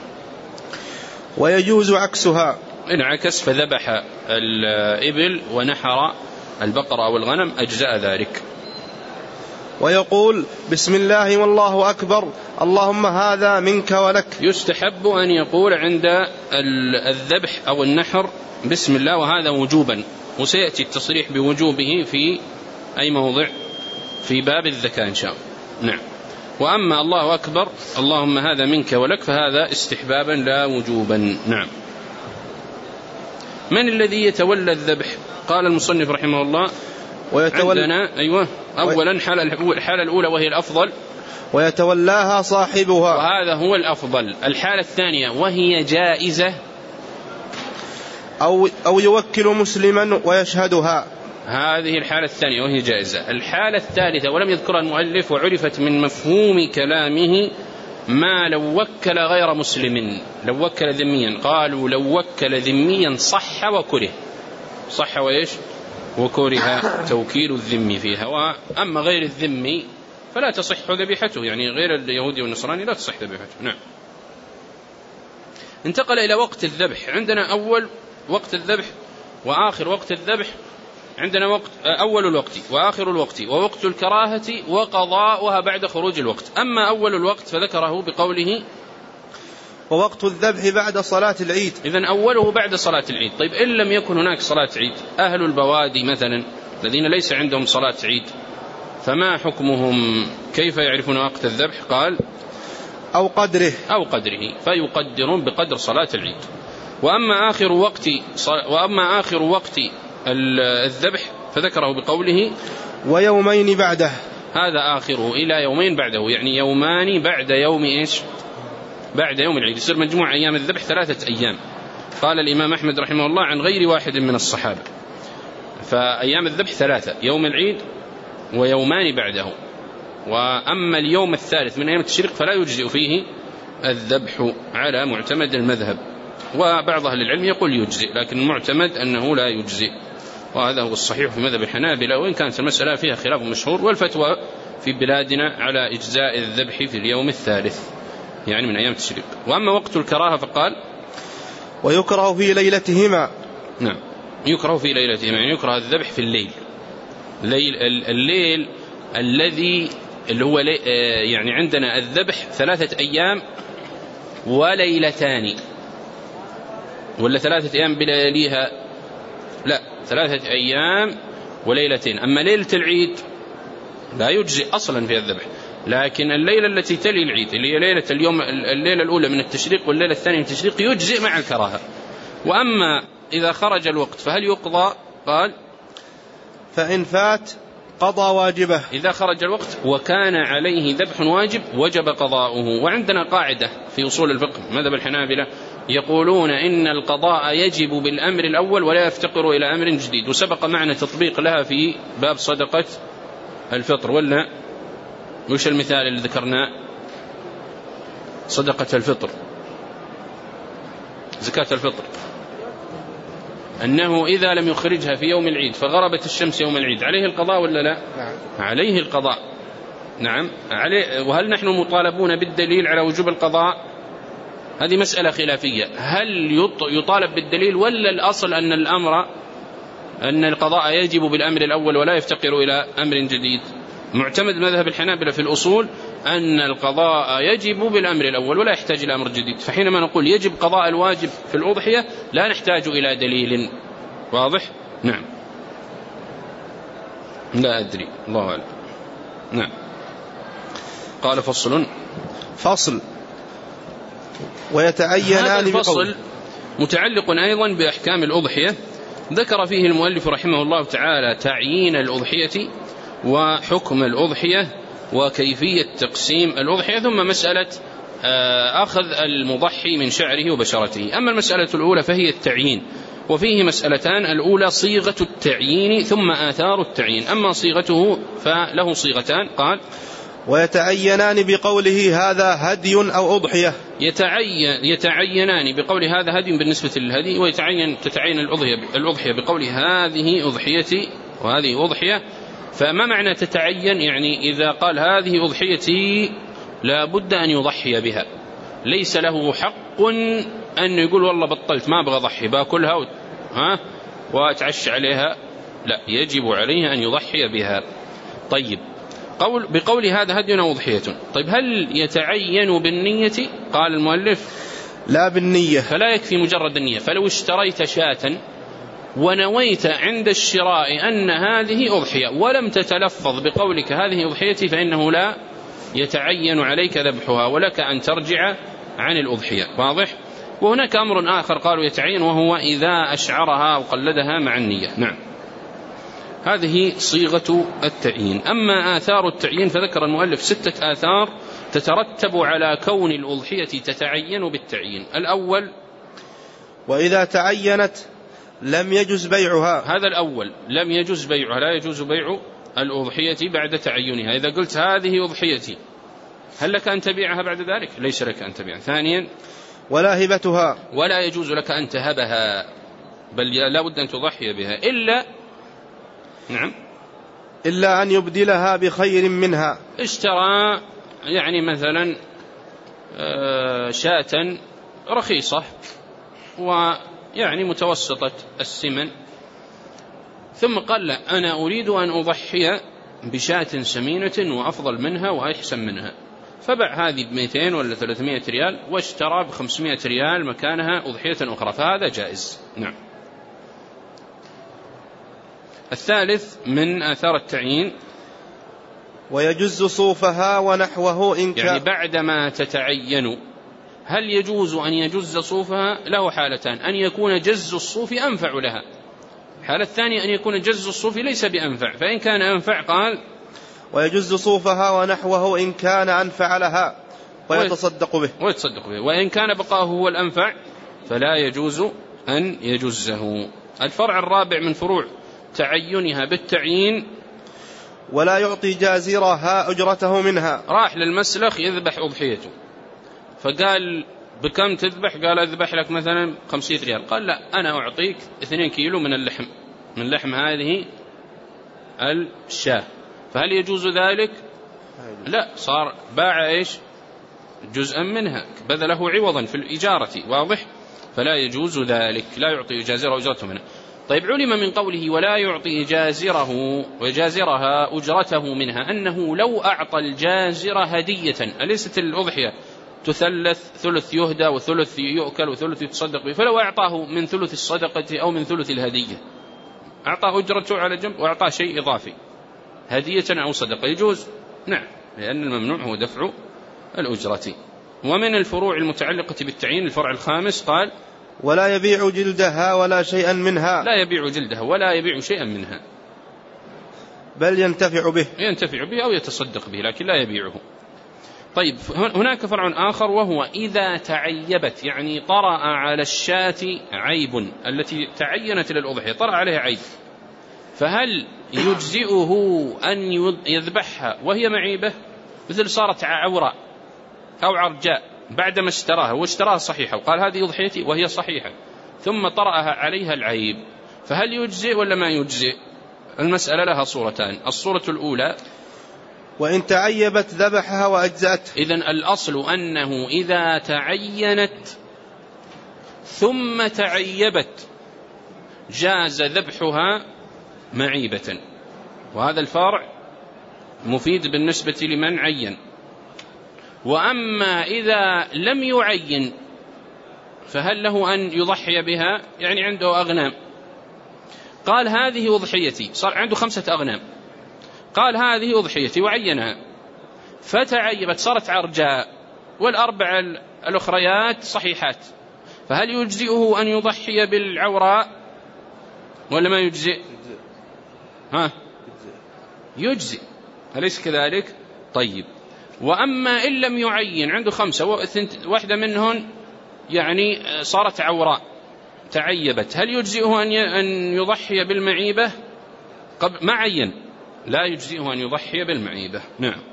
S2: ويجوز عكسها،
S1: انعكس فذبح الإبل ونحر البقر أو الغنم أجزاء ذلك.
S2: ويقول بسم الله والله أكبر اللهم هذا منك ولك.
S1: يستحب أن يقول عند الذبح أو النحر بسم الله، وهذا وجوبا، وسيأتي التصريح بوجوبه في أي موضع في باب الذكاء إن شاء الله. نعم. وأما الله أكبر اللهم هذا منك ولك فهذا استحبابا لا وجوبا. نعم. من الذي يتولى الذبح؟ قال المصنف رحمه الله عندنا أيوة أولا الحالة الأولى وهي الأفضل،
S2: ويتولاها صاحبها،
S1: وهذا هو الأفضل. الحالة الثانية وهي جائزة،
S2: أو يوكل مسلما ويشهدها،
S1: هذه الحالة الثانية وهي جائزة. الحالة الثالثة ولم يذكرها المؤلف وعرفت من مفهوم كلامه ما لو وكل غير مسلم، لو وكل ذميا، قالوا لو وكل ذميا صح وكره، صح وإيش وكره توكيل الذم فيها. وأما غير الذمي فلا تصح ذبيحته، يعني غير اليهودي والنصراني لا تصح ذبيحته. نعم. انتقل إلى وقت الذبح. عندنا أول وقت الذبح وآخر وقت الذبح. عندنا وقت أول الوقت وآخر الوقت ووقت الكراهة وقضاؤها بعد خروج الوقت. أما أول الوقت فذكره بقوله
S2: ووقت الذبح بعد صلاة العيد.
S1: إذن أوله بعد صلاة العيد. طيب إن لم يكن هناك صلاة عيد، أهل البوادي مثلا الذين ليس عندهم صلاة عيد فما حكمهم؟ كيف يعرفون وقت الذبح؟ قال
S2: أو قدره
S1: فيقدرون بقدر صلاة العيد. وأما آخر وقت الذبح فذكره بقوله
S2: ويومين بعده،
S1: هذا آخره إلى يومين بعده، يعني يومان بعد يوم إيش؟ بعد يوم العيد، يصير مجموع أيام الذبح 3 أيام. قال الإمام أحمد رحمه الله عن غير واحد من الصحابة، فأيام الذبح 3، يوم العيد ويومان بعده. وأما اليوم الثالث من أيام التشريق فلا يجزئ فيه الذبح على معتمد المذهب، وبعض أهل العلم يقول يجزئ، لكن المعتمد أنه لا يجزئ، وهذا هو الصحيح في مذهب الحنابلة، وإن كانت المسألة فيها خلاف مشهور، والفتوى في بلادنا على إجزاء الذبح في اليوم الثالث يعني من أيام التشريق. وأما وقت الكراهة فقال
S2: ويكره في ليلتهما.
S1: نعم، يكره في ليلتهما، يعني يكره الذبح في الليل، الليل الذي اللي هو يعني عندنا الذبح 3 أيام وليلتان، ولا 3 أيام بلياليها؟ لا، 3 أيام وليلتين. أما ليلة العيد لا يجزئ أصلا في الذبح، لكن الليلة التي تلي العيد اللي هي ليلة اليوم، الليلة الأولى من التشريق والليلة الثانية من التشريق، يجزئ مع الكراهة. وأما إذا خرج الوقت فهل يقضى؟ قال
S2: فإن فات قضى واجبه.
S1: إذا خرج الوقت وكان عليه ذبح واجب وجب قضاؤه. وعندنا قاعدة في أصول الفقه مذهب الحنابلة يقولون إن القضاء يجب بالأمر الأول ولا يفتقر إلى أمر جديد، وسبق معنا تطبيق لها في باب صدقة الفطر، ولا وش المثال اللي ذكرناه؟ صدقة الفطر، زكاة الفطر، أنه إذا لم يخرجها في يوم العيد فغربت الشمس يوم العيد عليه القضاء ولا لا؟
S2: نعم.
S1: عليه القضاء، نعم عليه. وهل نحن مطالبون بالدليل على وجوب القضاء؟ هذه مسألة خلافية، هل يطالب بالدليل ولا الأصل أن الأمر أن القضاء يجب بالأمر الأول ولا يفتقر إلى أمر جديد؟ معتمد مذهب الحنابلة في الأصول أن القضاء يجب بالأمر الأول ولا يحتاج إلى أمر جديد، فحينما نقول يجب قضاء الواجب في الأضحية لا نحتاج إلى دليل. واضح؟ نعم. لا أدري، الله أعلم. نعم. قال فصل
S2: ويتعينان.
S1: هذا الفصل متعلق أيضا بأحكام الأضحية، ذكر فيه المؤلف رحمه الله تعالى تعيين الأضحية وحكم الأضحية وكيفية تقسيم الأضحية، ثم مسألة أخذ المضحي من شعره وبشرته. أما المسألة الأولى فهي التعيين، وفيه مسألتان، الأولى صيغة التعيين ثم آثار التعيين. أما صيغته فله صيغتان، قال
S2: ويتعينان بقوله هذا هدي أو أضحية.
S1: يتعينان بقول هذا هدي بالنسبة للهدي، تتعين الأضحية بقول هذه أضحيتي وهذه أضحية. فما معنى تتعين؟ يعني إذا قال هذه أضحيتي لا بد أن يضحي بها، ليس له حق أن يقول والله بطلت ما أبغى أضحي باكلها وأتعشى عليها، لا، يجب عليه أن يضحي بها. طيب، بقول هذا هدي أو أضحية. طيب هل يتعين بالنية؟ قال المؤلف
S2: لا بالنية،
S1: فلا يكفي مجرد النية. فلو اشتريت شاة ونويت عند الشراء أن هذه أضحية ولم تتلفظ بقولك هذه أضحيتي فإنه لا يتعين عليك ذبحها ولك أن ترجع عن الأضحية. واضح؟ وهناك أمر آخر قالوا يتعين، وهو إذا أشعرها وقلدها مع النية. نعم، هذه صيغة التعيين. أما آثار التعيين فذكر المؤلف 6 آثار تترتب على كون الأضحية تتعين بالتعيين. الأول
S2: وإذا تعينت لم يجوز بيعها.
S1: هذا الأول، لم يجوز بيعها، لا يجوز بيع الأضحية بعد تعينها. إذا قلت هذه أضحيتي هل لك أن تبيعها بعد ذلك؟ ليس لك أن تبيعها. ثانيا
S2: ولا هبتها،
S1: ولا يجوز لك أن تهبها، بل لا بد أن تضحي بها
S2: إلا أن يبدلها بخير منها.
S1: اشترى يعني مثلا شاة رخيصة ويعني متوسطة السمن، ثم قال لا، أنا أريد أن أضحي بشاة سمينة وأفضل منها وأحسن منها، فبع هذه ب200 ولا 300 ريال واشترى ب500 ريال مكانها أضحية أخرى، فهذا جائز. نعم. الثالث من آثار التعيين
S2: ويجز صوفها ونحوه إن كان،
S1: يعني بعدما تتعين هل يجوز أن يجز صوفها؟ له حالتان، أن يكون جز الصوف أنفع لها، الحالة الثانية أن يكون جز الصوف ليس بأنفع، فإن كان أنفع قال
S2: ويجز صوفها ونحوه إن كان أنفع لها ويتصدق به.
S1: وإن كان بقاه هو الأنفع فلا يجوز أن يجزه. الفرع الرابع من فروع تعينها بالتعيين:
S2: ولا يعطي جازرها أجرته منها.
S1: راح للمسلخ يذبح أضحيته، فقال بكم تذبح؟ قال أذبح لك مثلا 50 ريال. قال لا، أنا أعطيك 2 كيلو من اللحم، من لحم هذه الشاة. فهل يجوز ذلك؟ لا، صار باع إيش؟ جزءا منها، بذله عوضا في الإجارة. واضح؟ فلا يجوز ذلك، لا يعطي جازره أجرته منها. طيب، علم من قوله ولا يعطي جازره وجازرها أجرته منها أنه لو أعطى الجازر هدية، أليست الأضحية تثلث، ثلث يهدى وثلث يؤكل وثلث يتصدق به، فلو أعطاه من ثلث الصدقة أو من ثلث الهدية، أعطاه أجرته على جنب وأعطاه شيء إضافي هدية أو صدقة، يجوز؟ نعم، لأن الممنوع هو دفع الأجرة. ومن الفروع المتعلقة بالتعيين الفرع الخامس قال:
S2: ولا يبيع جلدها ولا شيئا منها.
S1: لا يبيع جلدها ولا يبيع شيئا منها،
S2: بل ينتفع به
S1: أو يتصدق به، لكن لا يبيعه. طيب، هناك فرع آخر وهو إذا تعيبت، يعني طرأ على الشاة عيب التي تعينت للأضحية، طرأ عليها عيب، فهل يجزئه أن يذبحها وهي معيبة؟ مثل صارت عوراء أو عرجاء بعدما اشتراها، واشتراها صحيحة وقال هذه أضحيتي وهي صحيحة، ثم طرأها عليها العيب، فهل يجزئ ولا ما يجزئ؟ المسألة لها صورتان. الصورة الأولى:
S2: وإن تعيبت ذبحها وأجزأته.
S1: إذن الأصل أنه إذا تعينت ثم تعيبت جاز ذبحها معيبة، وهذا الفرع مفيد بالنسبة لمن عين. وأما إذا لم يعين فهل له أن يضحي بها؟ يعني عنده أغنام، قال هذه أضحيتي، صار عنده 5 أغنام، قال هذه أضحيتي وعينها، فتعيبت صارت عرجاء والأربع الأخريات صحيحات، فهل يجزئه أن يضحي بالعوراء ولا ما يجزئ؟ يجزئ، أليس كذلك؟ طيب، وأما إن لم يعين، عنده 5 واحدة منهن يعني صارت عوراء تعيبت، هل يجزئه أن يضحي بالمعيبة؟ ما عين، لا يجزئه أن يضحي بالمعيبة. نعم،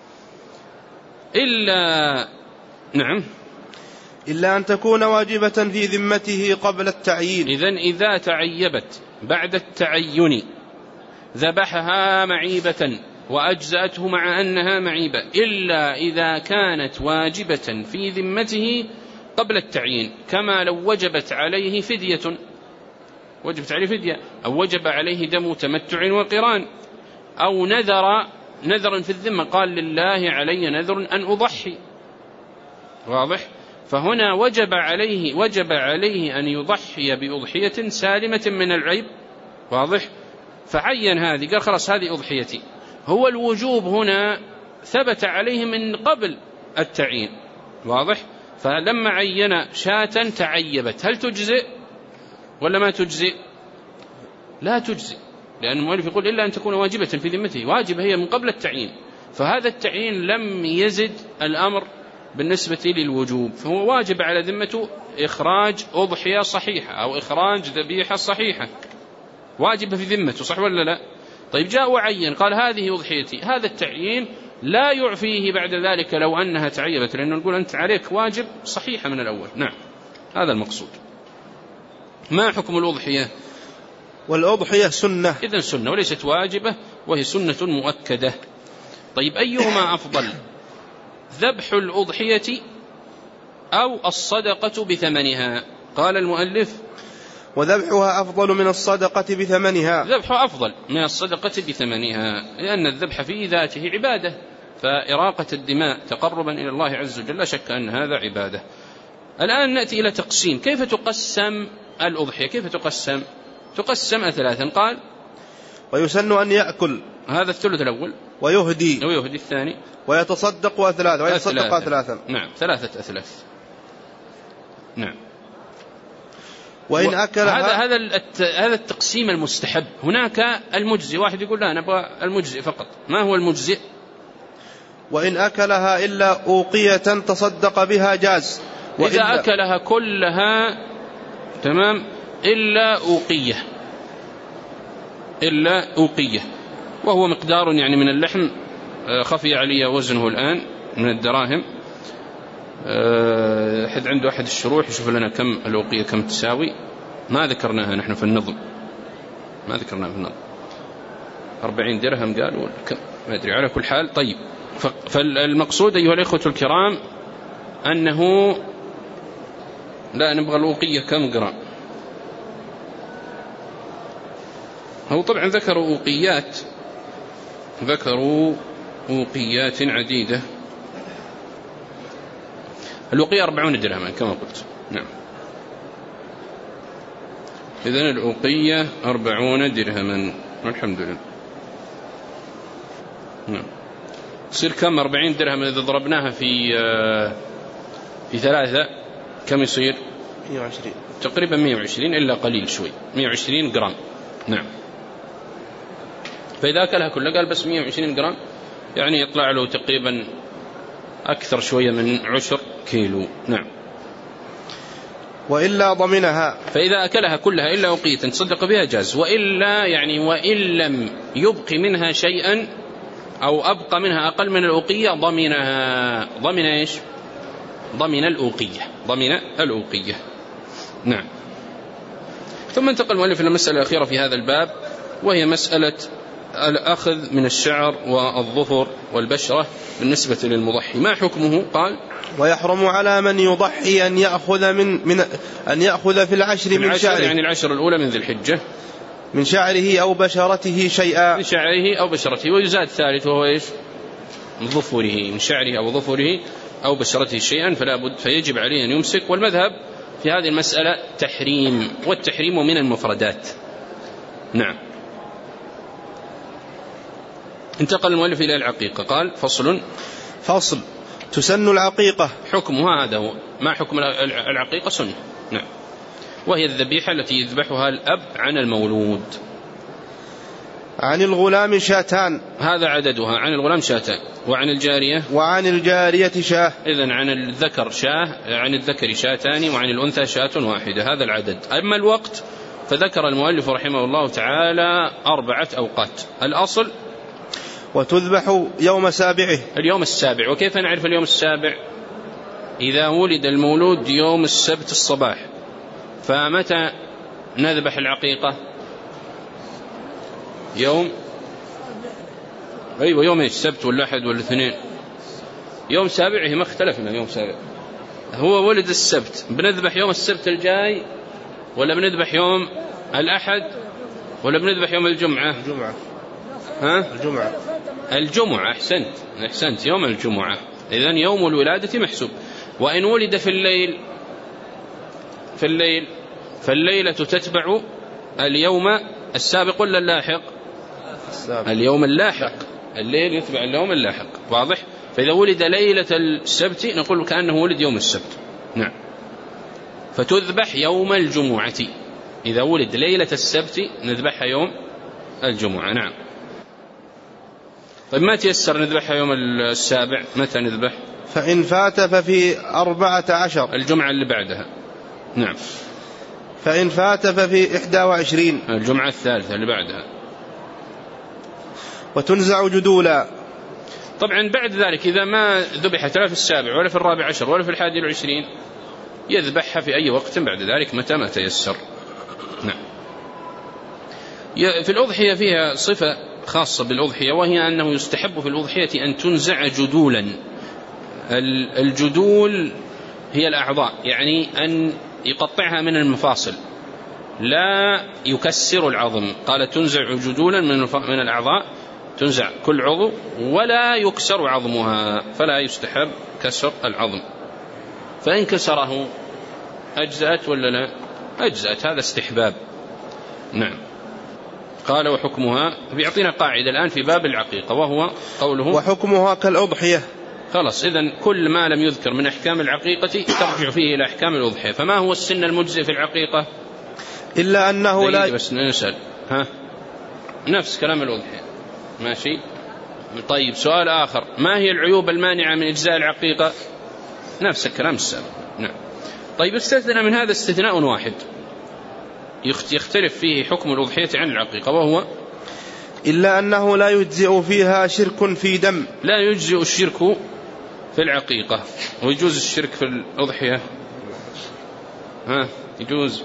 S2: إلا أن تكون واجبة في ذمته قبل التعيين.
S1: إذن إذا تعيبت بعد التعين ذبحها معيبة وأجزأته مع أنها معيبة، إلا إذا كانت واجبة في ذمته قبل التعيين، كما لو وجبت عليه فدية، أو وجب عليه دم تمتع وقران، أو نذر في الذمة، قال لله علي نذر أن أضحي. واضح؟ فهنا وجب عليه أن يضحي بأضحية سالمة من العيب. واضح؟ فعين هذه، قال خلاص هذه أضحيتي. هو الوجوب هنا ثبت عليه من قبل التعيين. واضح؟ فلما عين شاة تعيبت، هل تجزئ ولا ما تجزئ؟ لا تجزئ، لأن المؤلف يقول إلا أن تكون واجبة في ذمته، واجبة هي من قبل التعيين، فهذا التعيين لم يزد الأمر بالنسبة للوجوب، فهو واجب على ذمته إخراج أضحية صحيحة أو إخراج ذبيحة صحيحة، واجب في ذمته، صح ولا لا؟ طيب، جاء وعين قال هذه أضحيتي، هذا التعيين لا يعفيه بعد ذلك لو أنها تعيبت، لأنه نقول أنت عليك واجب صحيحة من الأول. نعم، هذا المقصود. ما حكم الأضحية؟
S2: والأضحية سنة،
S1: إذن سنة وليست واجبة، وهي سنة مؤكدة. طيب، أيهما أفضل، ذبح الأضحية أو الصدقة بثمنها؟ قال المؤلف:
S2: وذبحها أفضل من الصدقة بثمنها.
S1: ذبحها أفضل من الصدقة بثمنها، لأن الذبح في ذاته عبادة، فإراقة الدماء تقربا إلى الله عز وجل لا شك أن هذا عبادة. الآن نأتي إلى تقسيم، كيف تقسم الأضحية؟ كيف تقسم 3. قال:
S2: ويسن أن يأكل،
S1: هذا الثلث الأول،
S2: ويهدي
S1: الثاني،
S2: ويتصدق 3، ويتصدق 3.
S1: نعم، 3 أثلاث. نعم.
S2: وإن أكلها
S1: هذا التقسيم المستحب. هناك المجزئ، واحد يقول لا نبغى المجزئ فقط. ما هو المجزئ؟
S2: وإن أكلها إلا أوقية تصدق بها جاز.
S1: إذا أكلها كلها تمام إلا أوقية، وهو مقدار يعني من اللحم خفي علي وزنه الآن من الدراهم. أحد عنده أحد الشروح يشوف لنا كم الأوقية كم تساوي. ما ذكرناها نحن في النظم، 40 درهم قالوا ما أدري، على كل حال. طيب، فالمقصود أيها الإخوة الكرام أنه لا نبغى الأوقية كم جرام. هو طبعا ذكروا أوقيات عديدة. الأوقية 40 درهما كما قلت. نعم، إذن الأوقية 40 درهما والحمد لله. نعم، تصير كم 40 درهم إذا ضربناها في 3 كم يصير؟
S2: 120
S1: تقريبا 120 إلا قليل شوي، 120 جرام. نعم، فإذا أكلها كلها قال بس 120 جرام، يعني يطلع له تقريبا أكثر شوية من 10 كيلو. نعم.
S2: وإلا ضمنها،
S1: فإذا أكلها كلها إلا أوقية تصدق بها جاز، وإلا يعني وإن لم يبقي منها شيئا أو أبقى منها أقل من الأوقية ضمنها. ضمن إيش؟ ضمن الأوقية. نعم. ثم انتقل المؤلف إلى المسألة الأخيرة في هذا الباب، وهي مسألة الأخذ من الشعر والظفر والبشرة بالنسبة للمضحي. ما حكمه؟ قال:
S2: ويحرم على من يضحي أن يأخذ في العشر من شعره،
S1: يعني العشر الأولى من ذي الحجة،
S2: من شعره أو بشرته شيئا،
S1: من شعره أو بشرته. ويزاد ثالث وهو إيش؟ من ظفره، من شعره أو ظفره أو بشرته شيئا، فلا بد فيجب عليه أن يمسك. والمذهب في هذه المسألة تحريم، والتحريم من المفردات. نعم. انتقل المؤلف إلى العقيقة. قال: فصل
S2: تسن العقيقة.
S1: حكمها هذا هو. ما حكم العقيقة؟ سنة. نعم، وهي الذبيحة التي يذبحها الأب عن المولود.
S2: عن الغلام شاتان،
S1: هذا عددها. عن الغلام شاتان، وعن الجارية
S2: شاه.
S1: إذن عن الذكر شاه، عن الذكر شاتان، وعن الأنثى شاة واحدة. هذا العدد. أما الوقت فذكر المؤلف رحمه الله تعالى 4 أوقات. الأصل
S2: وتذبح يوم سابعه،
S1: اليوم السابع. وكيف نعرف اليوم السابع؟ إذا ولد المولود يوم السبت الصباح، فمتى نذبح العقيقة؟ يوم يوم السبت والأحد والاثنين. يوم سابع ما اختلفنا. يوم سابع هو ولد السبت، بنذبح يوم السبت الجاي ولا بنذبح يوم الأحد ولا بنذبح يوم الجمعة؟ الجمعة. أحسنت، يوم الجمعة. إذن يوم الولادة محسوب. وإن ولد في الليل فالليلة تتبع اليوم السابق ولا اللاحق؟ اليوم اللاحق. الليل يتبع اليوم اللاحق. واضح؟ فإذا ولد ليلة السبت نقول كأنه ولد يوم السبت. نعم. فتذبح يوم الجمعة. إذا ولد ليلة السبت نذبحها يوم الجمعة. نعم. طيب ما تيسر نذبحها يوم السابع، متى نذبح؟
S2: فإن فات ففي 14،
S1: الجمعة اللي بعدها. نعم.
S2: فإن فات ففي 21،
S1: الجمعة الثالثة اللي بعدها.
S2: وتنزع جدولا.
S1: طبعا بعد ذلك إذا ما ذبحت لا في السابع ولا في 14 ولا في 21 يذبحها في أي وقت بعد ذلك متى ما تيسر. نعم. في الأضحية فيها صفة خاصة بالأضحية، وهي أنه يستحب في الأضحية أن تنزع جدولا. الجدول هي الأعضاء، يعني أن يقطعها من المفاصل، لا يكسر العظم. قال تنزع جدولا من الأعضاء، تنزع كل عضو ولا يكسر عظمها، فلا يستحب كسر العظم. فإن كسره أجزأت ولا لا؟ أجزأت، هذا استحباب. نعم. قال وحكمها، بيعطينا قاعدة الآن في باب العقيقة، وهو قوله
S2: وحكمها كالأضحية.
S1: خلاص، إذن كل ما لم يذكر من أحكام العقيقة ترجع فيه إلى أحكام الأضحية. فما هو السن المجزئ في العقيقة؟
S2: إلا أنه لا
S1: بس نسأل نفس كلام الأضحية ماشي. طيب سؤال آخر، ما هي العيوب المانعة من إجزاء العقيقة؟ نفس الكلام السابق. نعم. طيب استثنى من هذا استثناء واحد يختلف فيه حكم الأضحية عن العقيقة، وهو
S2: إلا أنه لا يجزئ فيها شرك في دم.
S1: لا يجزئ الشرك في العقيقة، ويجوز الشرك في الأضحية. يجوز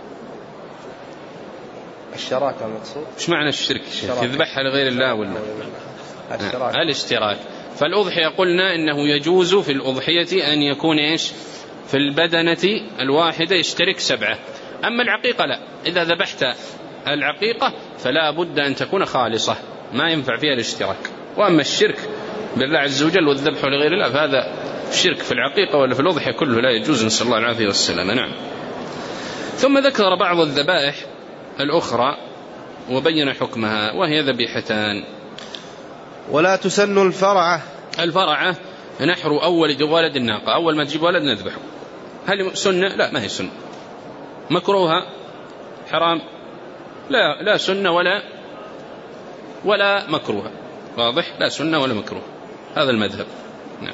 S2: الشراك المقصود.
S1: إيش معنى الشرك؟ يذبحها لغير الله ولا الاشتراك؟ فالأضحية قلنا إنه يجوز في الأضحية أن يكون إيش؟ في البدنة الواحدة يشترك 7. أما العقيقة لا، إذا ذبحت العقيقة فلا بد أن تكون خالصة، ما ينفع فيها الاشتراك. وأما الشرك بالله عز وجل والذبح لغير الله فهذا الشرك في العقيقة ولا في الأضحية كله لا يجوز، نسأل الله العافية والسلامة. نعم. ثم ذكر بعض الذبائح الأخرى وبين حكمها، وهي ذبيحتان.
S2: ولا تسن الفرعة.
S1: الفرعة نحر أول ولد الناقة، أول ما تجيب ولد نذبحه. هل سنة؟ لا، ما هي سنة. مكروهة؟ حرام؟ لا سنة ولا مكروهة. واضح؟ لا سنة ولا مكروه، هذا المذهب. نعم.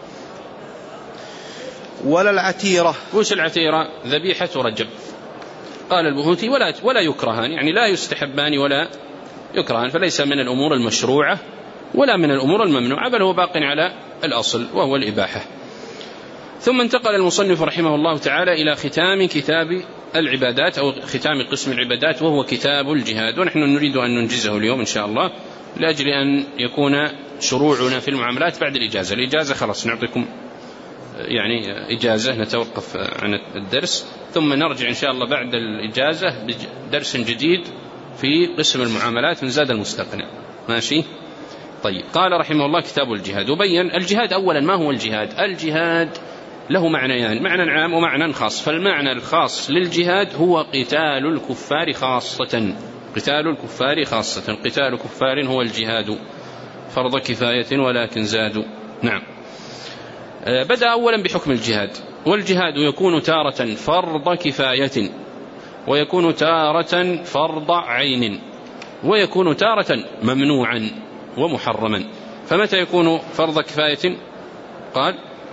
S2: ولا العتيرة.
S1: وش العتيرة؟ ذبيحة رجب. قال البهوتي ولا يكرهان، يعني لا يستحبان ولا يكرهان، فليس من الأمور المشروعة ولا من الأمور الممنوعة، بل هو باق على الأصل وهو الإباحة. ثم انتقل المصنف رحمه الله تعالى إلى ختام كتاب العبادات أو ختام قسم العبادات، وهو كتاب الجهاد. ونحن نريد أن ننجزه اليوم إن شاء الله، لأجل أن يكون شروعنا في المعاملات بعد الإجازة خلاص نعطيكم يعني إجازة نتوقف عن الدرس، ثم نرجع إن شاء الله بعد الإجازة بدرس جديد في قسم المعاملات من زاد المستقنع. ماشي. طيب. قال رحمه الله كتاب الجهاد، وبين الجهاد. أولا ما هو الجهاد؟ الجهاد له معنيان، معنى عام ومعنى خاص. فالمعنى الخاص للجهاد هو قتال الكفار خاصة. قتال الكفار خاصة. قتال كفار هو الجهاد، فرض كفاية ولكن زادوا. نعم. بدأ أولا بحكم الجهاد، والجهاد يكون تارة فرض كفاية، ويكون تارة فرض عين، ويكون تارة ممنوعا ومحرما. فمتى يكون فرض كفاية؟ قال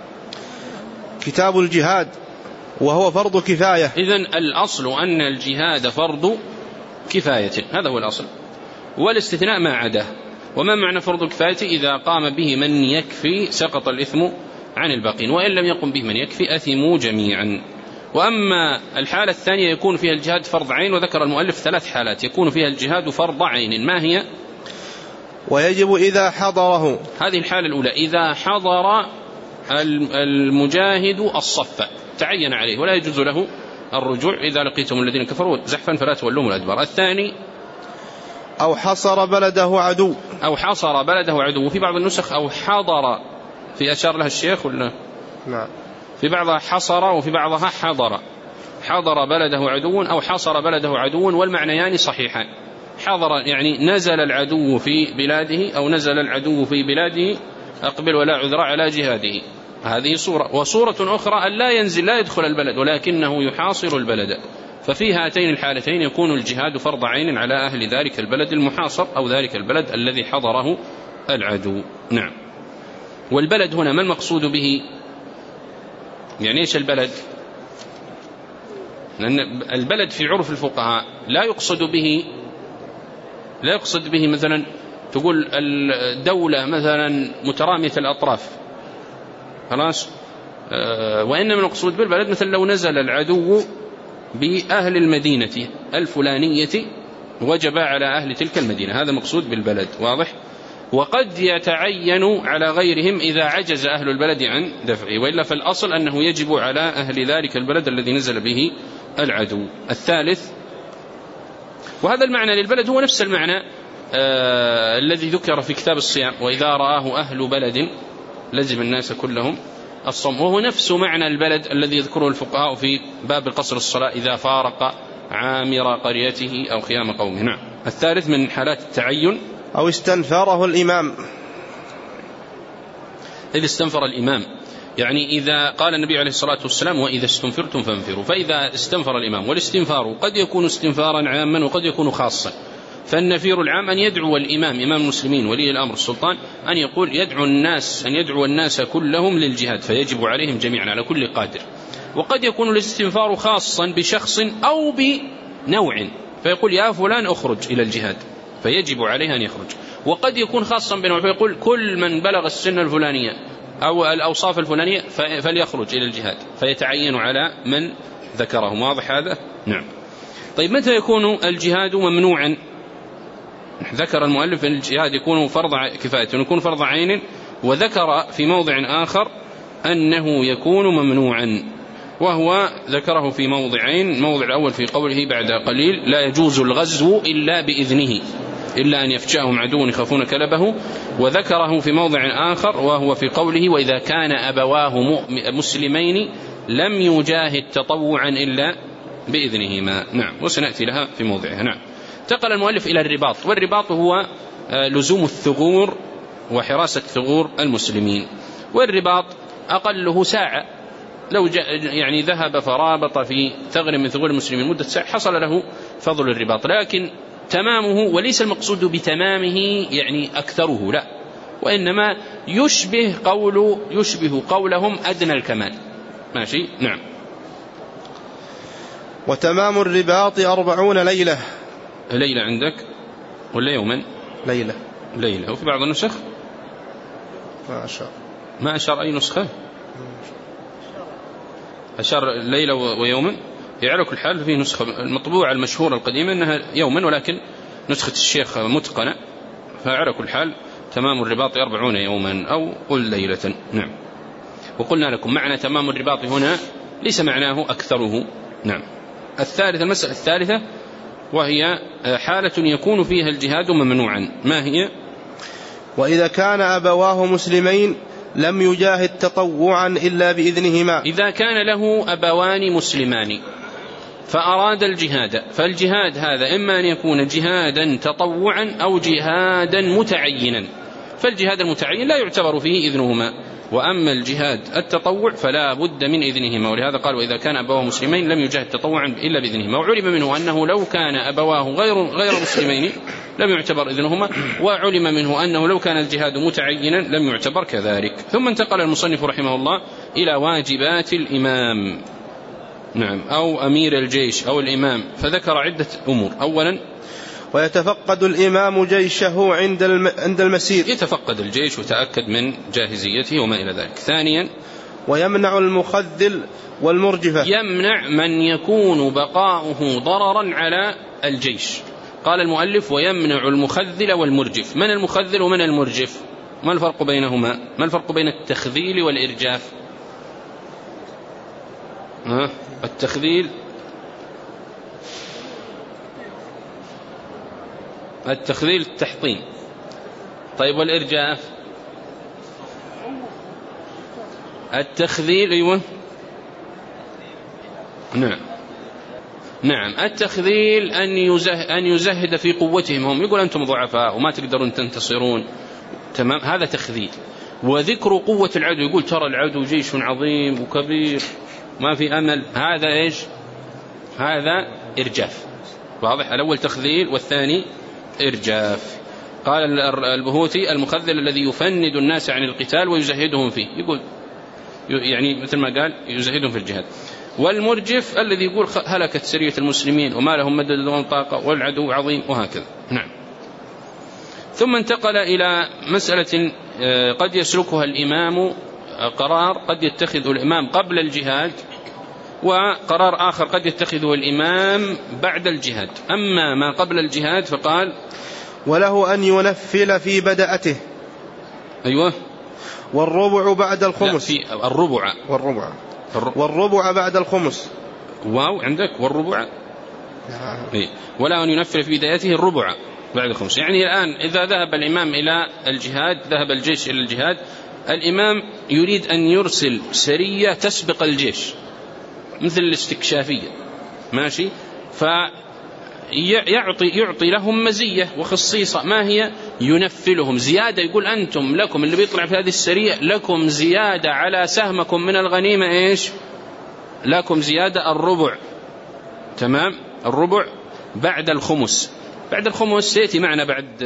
S2: كتاب الجهاد وهو فرض كفاية.
S1: إذن الأصل أن الجهاد فرض كفاية، هذا هو الأصل، والاستثناء ما عداه. وما معنى فرض كفاية؟ إذا قام به من يكفي سقط الإثم عن الباقين، وإن لم يقم به من يكفي أثموا جميعا. وأما الحالة الثانية يكون فيها الجهاد فرض عين، وذكر المؤلف 3 حالات يكون فيها الجهاد فرض عين. ما هي؟
S2: ويجب إذا حضره.
S1: هذه الحالة الأولى، إذا حضر المجاهد الصف تعين عليه ولا يجوز له الرجوع. إذا لقيتم الذين كفروا زحفا فلا تولوهم الأدبار. الثاني
S2: أو حصر بلده عدو.
S1: أو حصر بلده عدو. في بعض النسخ أو حضر، في أشار لها الشيخ ولا؟
S2: نعم.
S1: في بعضها حصر وفي بعضها حضر. حضر بلده عدو أو حصر بلده عدو، والمعنيان صحيحان. حضر يعني نزل العدو في بلاده، أو نزل العدو في بلاده أقبل ولا عذر على جهاده. هذه صورة. وصورة أخرى أن لا ينزل، لا يدخل البلد، ولكنه يحاصر البلد. ففي هاتين الحالتين يكون الجهاد فرض عين على أهل ذلك البلد المحاصر أو ذلك البلد الذي حضره العدو. نعم. والبلد هنا ما المقصود به؟ يعني إيش البلد؟ لأن البلد في عرف الفقهاء لا يقصد به مثلا تقول الدولة مثلا مترامية الأطراف خلاص، وإنما المقصود بالبلد مثلا لو نزل العدو بأهل المدينة الفلانية وجب على أهل تلك المدينة، هذا مقصود بالبلد. واضح؟ وقد يتعين على غيرهم إذا عجز أهل البلد عن دفعه، وإلا فالأصل أنه يجب على أهل ذلك البلد الذي نزل به العدو. الثالث، وهذا المعنى للبلد هو نفس المعنى الذي ذكر في كتاب الصيام، وإذا رآه أهل بلد لزم الناس كلهم الصوم، وهو نفس معنى البلد الذي يذكره الفقهاء في باب قصر الصلاة إذا فارق عامر قريته أو خيام قومه. نعم. الثالث من حالات التعين
S2: أو استنفره الإمام.
S1: إذ استنفر الإمام يعني إذا قال النبي عليه الصلاة والسلام وإذا استنفرتم فانفروا، فإذا استنفر الإمام، والاستنفار قد يكون استنفارا عاما وقد يكون خاصا، فالنفير العام أن يدعو الإمام إمام المسلمين ولي الأمر السلطان أن يقول يدعو الناس كلهم للجهاد، فيجب عليهم جميعا على كل قادر. وقد يكون الاستنفار خاصا بشخص أو بنوع، فيقول يا فلان أخرج إلى الجهاد، فيجب عليه أن يخرج. وقد يكون خاصا بنوع، فيقول كل من بلغ السن الفلانية أو الأوصاف الفلانية فليخرج إلى الجهاد، فيتعين على من ذكره. واضح هذا؟ نعم. طيب متى يكون الجهاد ممنوعا؟ ذكر المؤلف أن الجهاد يكون فرض كفاية ويكون فرض عين، وذكر في موضع آخر أنه يكون ممنوعا، وهو ذكره في موضعين. الموضع الأول في قوله بعد قليل لا يجوز الغزو إلا بإذنه إلا أن يفجأهم عدو يخافون كلبه، وذكره في موضع آخر وهو في قوله وإذا كان أبواه مسلمين لم يجاهد تطوعا إلا بإذنهما. نعم، وسنأتي لها في موضعها. نعم. انتقل المؤلف إلى الرباط، والرباط هو لزوم الثغور وحراسة ثغور المسلمين. والرباط أقله ساعة، لو يعني ذهب فرابط في ثغر من ثغور المسلمين مدة ساعة حصل له فضل الرباط، لكن تمامه وليس المقصود بتمامه يعني أكثره، لا، وإنما يشبه قولهم أدنى الكمال. ماشي. نعم.
S2: وتمام الرباط 40 ليلة.
S1: ليلة عندك ولا يوما؟ ليلة. وفي بعض النسخ ما أشار أي نسخة، أشار ليلة ويوما. على كل حال في نسخة المطبوعة المشهورة القديمة أنها يوما، ولكن نسخة الشيخ متقنة، فعلى كل حال تمام الرباط 40 يوما أو قل ليلة. نعم. وقلنا لكم معنى تمام الرباط هنا ليس معناه أكثره. نعم. المسألة الثالثة وهي حالة يكون فيها الجهاد ممنوعا، ما هي؟
S2: وإذا كان أبواه مسلمين لم يجاهد تطوعا إلا بإذنهما.
S1: إذا كان له أبوان مسلمان فأراد الجهاد، فالجهاد هذا إما أن يكون جهادا تطوعا أو جهادا متعينا، فالجهاد المتعين لا يعتبر فيه إذنهما، وأما الجهاد التطوع فلا بد من إذنهما. ولهذا قال وإذا كان أبواه مسلمين لم يجاهد تطوعا إلا بإذنهما. وعلم منه أنه لو كان أبواه غير مسلمين لم يعتبر إذنهما، وعلم منه أنه لو كان الجهاد متعينا لم يعتبر كذلك. ثم انتقل المصنف رحمه الله إلى واجبات الإمام، نعم، أو أمير الجيش أو الإمام، فذكر عدة أمور. أولا
S2: ويتفقد الإمام جيشه عند المسير،
S1: يتفقد الجيش وتأكد من جاهزيته وما إلى ذلك. ثانيا
S2: ويمنع المخذل والمرجفة،
S1: يمنع من يكون بقاؤه ضررا على الجيش. قال المؤلف ويمنع المخذل والمرجف. من المخذل ومن المرجف؟ ما الفرق بينهما؟ ما الفرق بين التخذيل والإرجاف؟ التخذيل التحطيم. طيب والإرجاف؟ التخذيل أيوة نعم التخذيل أن يزهد في قوتهم، هم يقول أنتم ضعفاء وما تقدرون تنتصرون، تمام، هذا تخذيل. وذكر قوة العدو، يقول ترى العدو جيش عظيم وكبير ما في أمل، هذا إيش؟ هذا إرجاف. واضح؟ الأول تخذيل والثاني إرجاف. قال البهوتي المخذل الذي يفند الناس عن القتال ويزهدهم فيه، يقول يعني مثل ما قال يزهدهم في الجهاد. والمرجف الذي يقول هلكت سرية المسلمين وما لهم مدد ولا طاقة والعدو عظيم، وهكذا. نعم. ثم انتقل إلى مسألة قد يسلكها الإمام، قرار قد يتخذه الإمام قبل الجهاد، وقرار آخر قد يتخذه الإمام بعد الجهاد. أما ما قبل الجهاد فقال
S2: وله أن ينفل في بدأته.
S1: أيوة.
S2: والربع بعد الخمس.
S1: في
S2: والربع بعد الخمس.
S1: واو عندك والربع. ولا أن ينفل في بدايته الربع بعد الخمس. يعني الآن إذا ذهب الإمام إلى الجهاد، ذهب الجيش إلى الجهاد، الإمام يريد أن يرسل سرية تسبق الجيش مثل الاستكشافية، ماشي، يعطي لهم مزية وخصيصة، ما هي؟ ينفلهم زيادة، يقول أنتم لكم اللي بيطلع في هذه السرية لكم زيادة على سهمكم من الغنيمة، إيش؟ لكم زيادة الربع. تمام؟ الربع بعد الخمس. بعد الخمس سيأتي معنا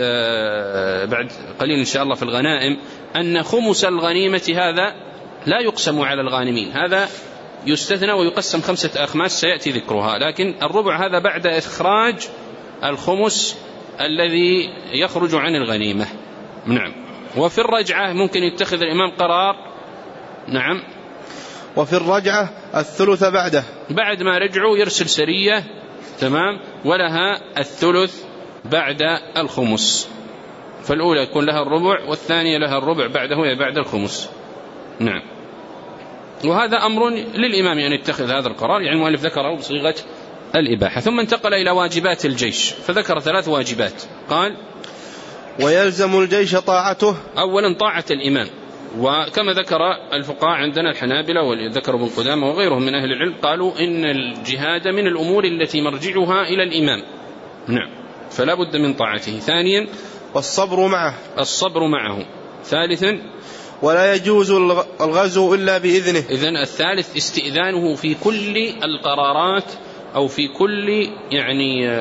S1: بعد قليل إن شاء الله في الغنائم أن خمس الغنيمة هذا لا يقسم على الغانمين، هذا يستثنى ويقسم 5 أخماس سيأتي ذكرها، لكن الربع هذا بعد إخراج الخمس الذي يخرج عن الغنيمة. نعم. وفي الرجعة ممكن يتخذ الإمام قرار. نعم.
S2: وفي الرجعة الثلث بعده، بعد
S1: ما رجعوا يرسل سرية. تمام. ولها الثلث بعد الخمس، فالأولى يكون لها الربع والثانية لها الربع بعده بعد الخمس. نعم. وهذا أمر للإمام أن يتخذ هذا القرار، يعني المؤلف ذكره بصيغة الإباحة. ثم انتقل إلى واجبات الجيش، فذكر 3 واجبات. قال:
S2: ويلزم الجيش طاعته.
S1: أولا طاعة الإمام، وكما ذكر الفقهاء عندنا الحنابلة وذكر ابن قدامة وغيرهم من أهل العلم قالوا إن الجهاد من الأمور التي مرجعها إلى الإمام. نعم. فلا بد من طاعته. ثانيا
S2: والصبر معه،
S1: الصبر معه. ثالثا
S2: ولا يجوز الغزو إلا بإذنه.
S1: إذن الثالث استئذانه في كل القرارات أو في كل يعني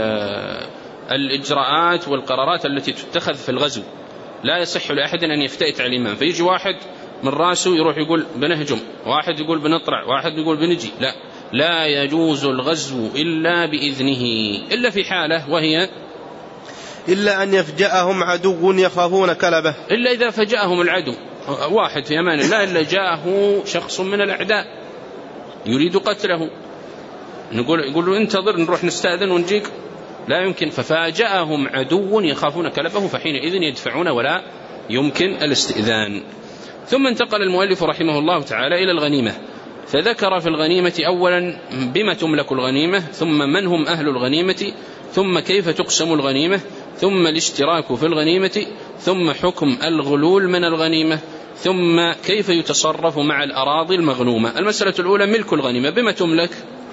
S1: الإجراءات والقرارات التي تتخذ في الغزو. لا يصح لأحد أن يفتئت على الإمام، فيجي واحد من راسه يروح يقول بنهجم، واحد يقول بنطلع، واحد يقول بنجي. لا يجوز الغزو إلا بإذنه، إلا في حالة وهي
S2: إلا أن يفجأهم عدو يخافون كلبه.
S1: إلا إذا فجأهم العدو، واحد في أمان الله إلا جاءه شخص من الأعداء يريد قتله، يقول له انتظر نروح نستأذن ونجيك، لا يمكن. ففاجأهم عدو يخافون كلبه، فحينئذ يدفعون ولا يمكن الاستئذان. ثم انتقل المؤلف رحمه الله تعالى إلى الغنيمة، فذكر في الغنيمة أولا بما تملك الغنيمة، ثم من هم أهل الغنيمة، ثم كيف تقسم الغنيمة، ثم الاشتراك في الغنيمة، ثم حكم الغلول من الغنيمة، ثم كيف يتصرف مع الأراضي المغنومة. المسألة الأولى ملك الغنيمة، بما تملك؟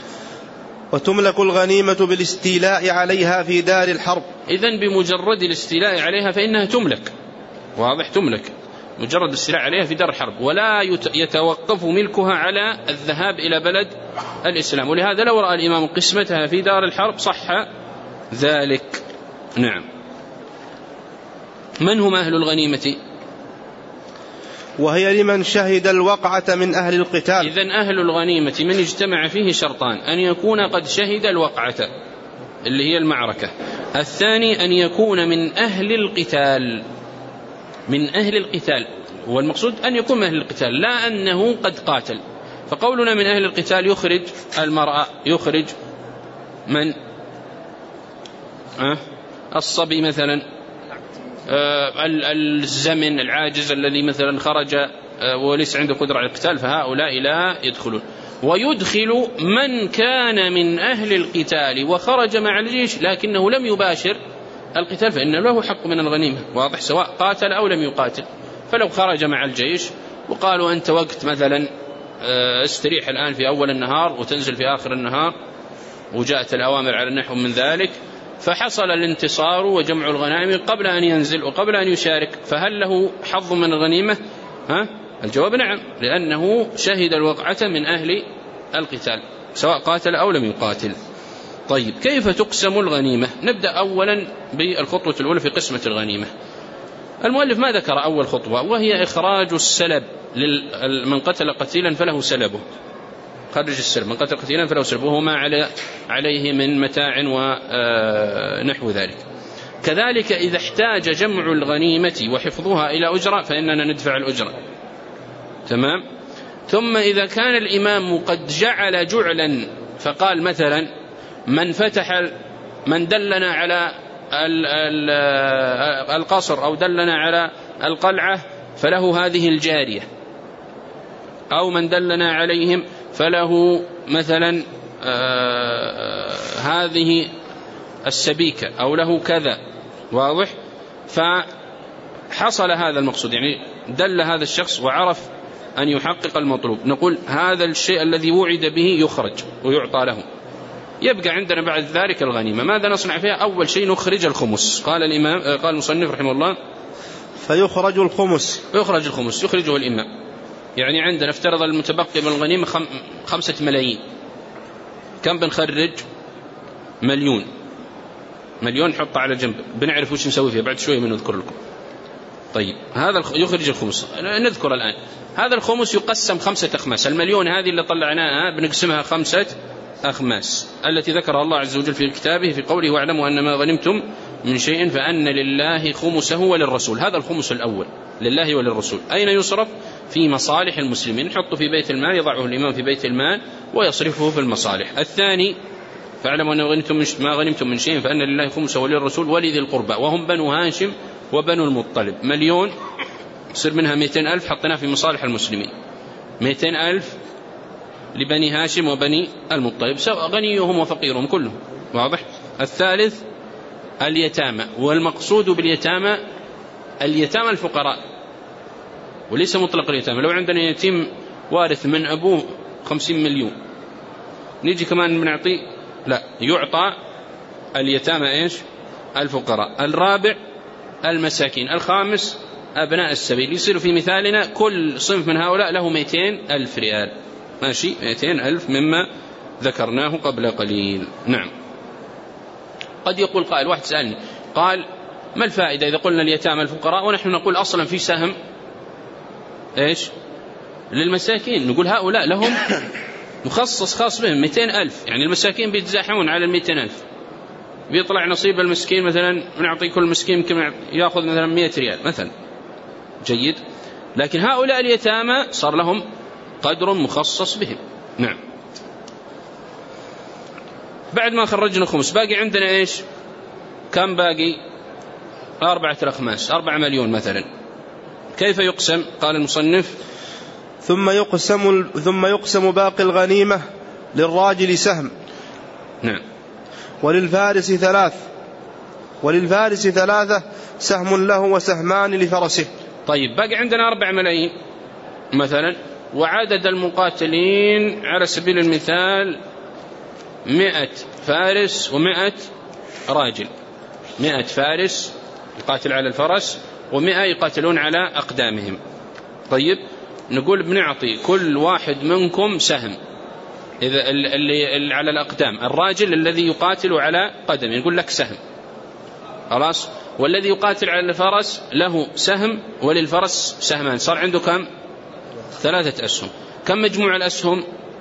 S2: وتملك الغنيمة بالاستيلاء عليها في دار الحرب.
S1: إذن بمجرد الاستيلاء عليها فإنها تملك، واضح، تملك مجرد الاستيلاء عليها في دار الحرب، ولا يتوقف ملكها على الذهاب إلى بلد الإسلام. ولهذا لو رأى الإمام قسمتها في دار الحرب صح ذلك. نعم. من هم أهل الغنيمة؟
S2: وهي لمن شهد الوقعة من أهل القتال.
S1: إذن أهل الغنيمة من اجتمع فيه شرطان: أن يكون قد شهد الوقعة اللي هي المعركة، الثاني أن يكون من أهل القتال. من أهل القتال، والمقصود أن يكون من أهل القتال، لا أنه قد قاتل. فقولنا من أهل القتال يخرج المرأة، يخرج من الصبي مثلا، الزمن العاجز الذي مثلا خرج وليس عنده قدرة على القتال، فهؤلاء لا يدخلون. ويدخل من كان من أهل القتال وخرج مع الجيش لكنه لم يباشر القتال، فإنه له حق من الغنيمة، واضح، سواء قاتل أو لم يقاتل. فلو خرج مع الجيش وقالوا أنت وقت مثلا استريح الآن في أول النهار وتنزل في آخر النهار، وجاءت الأوامر على النحو من ذلك، فحصل الانتصار وجمع الغنائم قبل أن ينزل وقبل أن يشارك، فهل له حظ من الغنيمة؟ الجواب نعم، لأنه شهد الوقعة من أهل القتال سواء قاتل أو لم يقاتل. طيب، كيف تقسم الغنيمة؟ نبدأ أولا بالخطوة الأولى في قسمة الغنيمة. المؤلف ما ذكر أول خطوة، وهي إخراج السلب من قتل قتيلا فله سلبه، خرج السلب، من قتل قتيلا فله سلبه، وما عليه من متاع ونحو ذلك. كذلك إذا احتاج جمع الغنيمة وحفظها إلى أجرة فإننا ندفع الأجرة. تمام. ثم إذا كان الإمام قد جعل جعلا فقال مثلا من دلنا على القصر أو دلنا على القلعة فله هذه الجارية، أو من دلنا عليهم فله مثلا هذه السبيكة أو له كذا، واضح. فحصل هذا المقصود، يعني دل هذا الشخص وعرف أن يحقق المطلوب، نقول هذا الشيء الذي وعد به يخرج ويعطى له. يبقى عندنا بعد ذلك الغنيمة. ماذا نصنع فيها؟ أول شيء نخرج الخمس. قال المصنف رحمه الله
S2: فيخرج الخمس.
S1: يخرج الخمس، يخرجه الإمام. يعني عندنا افترض المتبقي من الغنيمة 5 ملايين، كم بنخرج؟ 1,000,000. 1,000,000 نحطه على جنب، بنعرف وش نسوي فيها بعد شوي بنذكر لكم. طيب هذا يخرج الخمس. نذكر الآن هذا الخمس يقسم 5 أخماس. 1,000,000 هذه اللي طلعناها بنقسمها 5 أخماس التي ذكرها الله عز وجل في كتابه في قوله واعلموا أن ما غنمتم من شيء فأن لله خمسه وللرسول. هذا الخمس الأول لله وللرسول. أين يصرف؟ في مصالح المسلمين، نحطه في بيت المال، يضعه الإمام في بيت المال ويصرفه في المصالح. الثاني فاعلموا أن ما غنمتم من شيء فأن لله خمسه وللرسول ولذي القربى وهم بنو هاشم وبنو المطلب. 1,000,000 يصير منها 200,000 حطيناه في مصالح المسلمين، 200,000 لبني هاشم وبني المطلب، غنيهم وفقيرهم كلهم. واضح؟ الثالث اليتامى، والمقصود باليتامى اليتامى الفقراء وليس مطلق اليتامى. لو عندنا يتيم وارث من أبوه 50 مليون نيجي كمان بنعطيه؟ لا، يعطى اليتامى إيش؟ الفقراء. الرابع المساكين. الخامس أبناء السبيل. يصير في مثالنا كل صنف من هؤلاء له 200,000 ريال. ماشي، 200,000 مما ذكرناه قبل قليل. نعم. قد يقول قائل، واحد سألني قال ما الفائدة إذا قلنا اليتامى الفقراء ونحن نقول أصلا في سهم إيش للمساكين؟ نقول هؤلاء لهم مخصص خاص بهم 200,000، يعني المساكين بيتزاحمون على 200,000، بيطلع نصيب المسكين مثلا نعطي كل مسكين يمكن يأخذ مثلا 100 ريال مثلا. جيد. لكن هؤلاء اليتامى صار لهم قدر مخصص بهم. نعم. بعد ما خرجنا خمس باقي عندنا إيش؟ كم باقي؟ 4 أخماس، 4 مليون مثلا. كيف يقسم؟ قال المصنف
S2: ثم يقسم باقي الغنيمة للراجل سهم.
S1: نعم.
S2: وللفارس 3 سهم له وسهمان لفرسه.
S1: طيب باقي عندنا 4 ملايين مثلا، وعدد المقاتلين على سبيل المثال 100 فارس و100 راجل. 100 فارس يقاتل على الفرس و100 يقاتلون على أقدامهم. طيب نقول بنعطي كل واحد منكم سهم. إذا اللي على الأقدام الراجل الذي يقاتل على قدم نقول لك سهم، خلاص. والذي يقاتل على الفرس له سهم وللفرس سهمان. صار عنده كم؟ 3 أسهم. كم مجموع الأسهم؟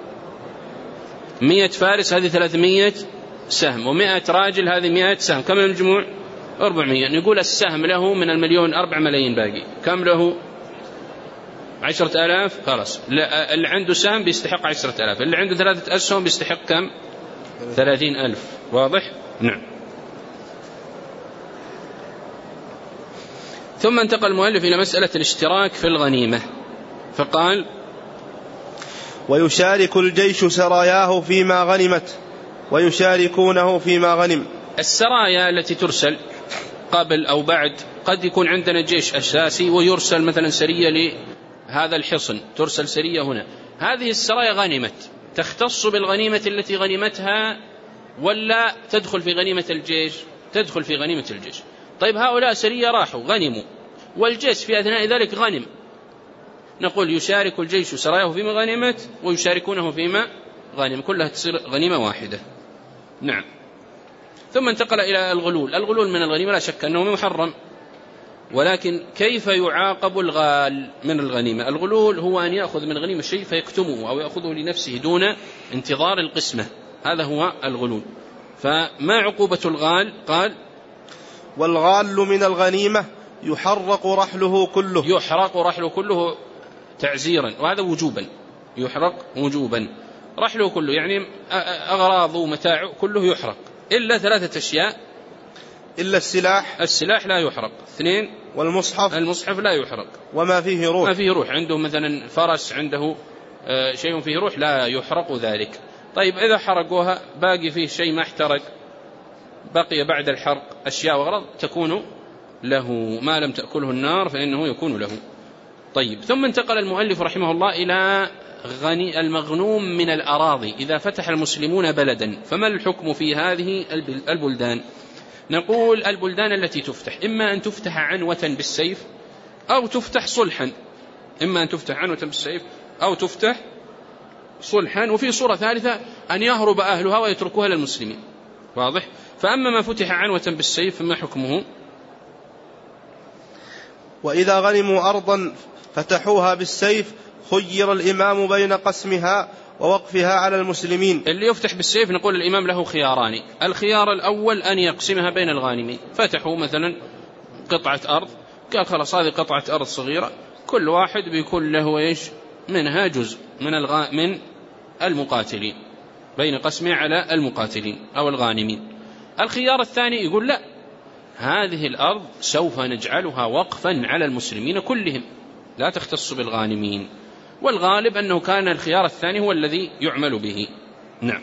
S1: 100 فارس هذه 300 سهم، و100 راجل هذه 100 سهم. كم المجموع؟ 400. نقول السهم له من 1,000,000 4 ملايين باقي. كم له؟ 10,000. خلاص، اللي عنده سهم بيستحق 10,000، اللي عنده 3 أسهم بيستحق كم؟ 30,000. واضح؟ نعم. ثم انتقل المؤلف إلى مسألة الاشتراك في الغنيمة فقال
S2: ويشارك الجيش سراياه فيما غنمت ويشاركونه فيما غنم.
S1: السرايا التي ترسل قبل أو بعد، قد يكون عندنا جيش أساسي ويرسل مثلا سرية لهذا الحصن، ترسل سرية هنا. هذه السرايا غنمت، تختص بالغنيمة التي غنمتها ولا تدخل في غنيمة الجيش؟ تدخل في غنيمة الجيش. طيب هؤلاء سرية راحوا غنموا والجيش في أثناء ذلك غنم، نقول يشارك الجيش سراياه فيما غنمت ويشاركونه فيما غنم، كلها تصير غنيمة واحدة. نعم. ثم انتقل إلى الغلول. الغلول من الغنيمة لا شك أنه محرم، ولكن كيف يعاقب الغال من الغنيمة؟ الغلول هو أن يأخذ من غنيمة شيء فيكتمه أو يأخذه لنفسه دون انتظار القسمة، هذا هو الغلول. فما عقوبة الغال؟ قال
S2: والغال من الغنيمة يحرق رحله كله.
S1: يحرق رحله كله تعزيرا، وهذا وجوبا، يحرق وجوبا رحله كله، يعني أغراضه ومتاعه كله يحرق إلا 3 أشياء.
S2: إلا
S1: السلاح لا يحرق. 2 المصحف لا يحرق.
S2: وما فيه روح.
S1: ما فيه روح، عنده مثلا فرس عنده شيء فيه روح لا يحرق ذلك. طيب إذا حرقوها باقي فيه شيء ما احترق، بقي بعد الحرق أشياء وأغراض تكون له، ما لم تأكله النار فإنه يكون له. طيب ثم انتقل المؤلف رحمه الله إلى المغنوم من الأراضي إذا فتح المسلمون بلدا، فما الحكم في هذه البلدان؟ نقول البلدان التي تفتح إما أن تفتح عنوة بالسيف أو تفتح صلحا، إما أن تفتح عنوة بالسيف أو تفتح صلحا، وفي صورة ثالثة أن يهرب أهلها ويتركوها للمسلمين. واضح؟ فأما ما فتح عنوة بالسيف فما حكمه؟
S2: وإذا غنموا أرضا فتحوها بالسيف خير الإمام بين قسمها ووقفها على المسلمين.
S1: اللي يفتح بالسيف نقول الإمام له خياران. الخيار الأول أن يقسمها بين الغانمين، فتحوا مثلا قطعة أرض، قال خلاص هذه قطعة أرض صغيرة كل واحد بيكون له إيش منها جزء من المقاتلين، بين قسمها على المقاتلين أو الغانمين. الخيار الثاني يقول لا، هذه الأرض سوف نجعلها وقفا على المسلمين كلهم، لا تختص بالغانمين، والغالب أنه كان الخيار الثاني هو الذي يعمل به. نعم.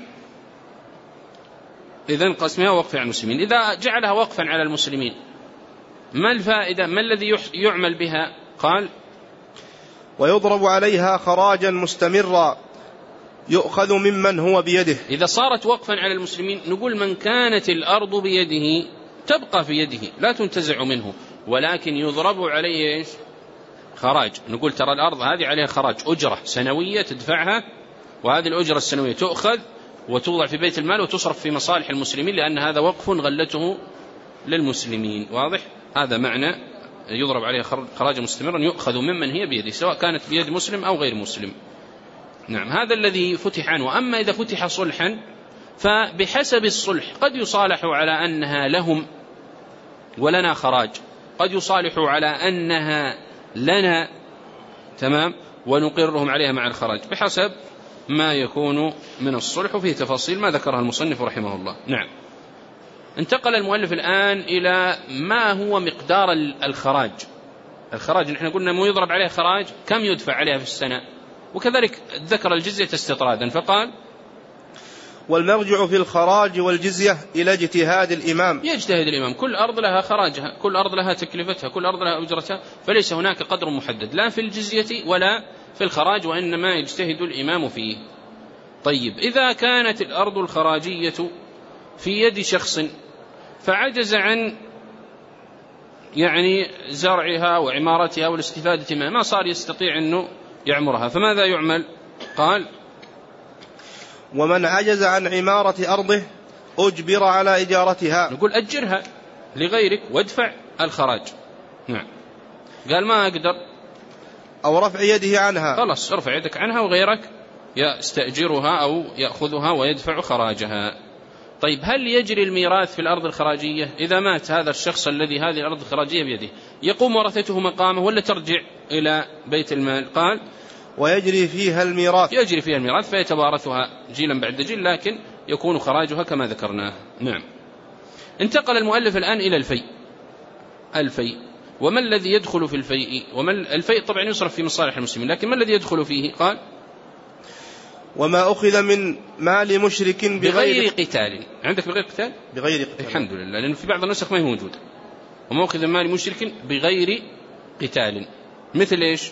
S1: إذن قسمها وقفا على المسلمين. إذا جعلها وقفا على المسلمين ما الفائدة؟ ما الذي يعمل بها؟ قال
S2: ويضرب عليها خراجا مستمرا يؤخذ ممن هو بيده.
S1: إذا صارت وقفا على المسلمين نقول من كانت الأرض بيده تبقى في يده لا تنتزع منه، ولكن يضرب عليه إيش؟ خراج. نقول ترى الأرض هذه عليها خراج، أجرة سنوية تدفعها، وهذه الأجرة السنوية تؤخذ وتوضع في بيت المال وتصرف في مصالح المسلمين، لأن هذا وقف غلته للمسلمين. واضح؟ هذا معنى يضرب عليها خراجا مستمرا يؤخذ ممن هي بيده، سواء كانت بيد مسلم أو غير مسلم. نعم، هذا الذي فتح عنه. أما إذا فتح صلحا فبحسب الصلح قد يصالحوا على أنها لهم ولنا خراج، قد يصالحوا على أنها لنا تمام ونقرهم عليها مع الخراج، بحسب ما يكون من الصلح، وفيه تفاصيل ما ذكرها المصنف رحمه الله. نعم. انتقل المؤلف الآن إلى ما هو مقدار الخراج. الخراج نحن قلنا مو يضرب عليه خراج، كم يدفع عليها في السنة، وكذلك ذكر الجزية استطرادا فقال
S2: والمرجع في الخراج والجزية إلى اجتهاد الإمام.
S1: يجتهد الإمام، كل أرض لها خراجها، كل أرض لها تكلفتها، كل أرض لها أجرتها، فليس هناك قدر محدد لا في الجزية ولا في الخراج، وإنما يجتهد الإمام فيه. طيب، إذا كانت الأرض الخراجية في يد شخص فعجز عن زرعها وعمارتها والاستفادة منها، ما صار يستطيع أنه يعمرها، فماذا يعمل؟ قال
S2: ومن عجز عن عمارة أرضه أجبر على إجارتها.
S1: نقول أجرها لغيرك وادفع الخراج. نعم. قال ما أقدر،
S2: أو رفع يده عنها،
S1: خلاص ارفع يدك عنها وغيرك يستأجرها أو يأخذها ويدفع خراجها. طيب، هل يجري الميراث في الأرض الخراجية؟ إذا مات هذا الشخص الذي هذه الأرض الخراجية بيده يقوم ورثته مقامه ولا ترجع إلى بيت المال؟ قال
S2: ويجري فيها الميراث.
S1: يجري فيها الميراث فيتوارثها جيلا بعد جيل، لكن يكون خراجها كما ذكرناه. نعم. انتقل المؤلف الآن إلى الفيء. وما الذي يدخل في الفيء؟ الفيء طبعا يصرف في مصالح المسلمين، لكن ما الذي يدخل فيه؟ قال
S2: وما أخذ من مال مشرك
S1: بغير قتال. عندك بغير قتال؟
S2: بغير قتال،
S1: الحمد لله، لأن في بعض النسخ ما هي موجود. وما أخذ من مال مشرك بغير قتال، مثل إيش؟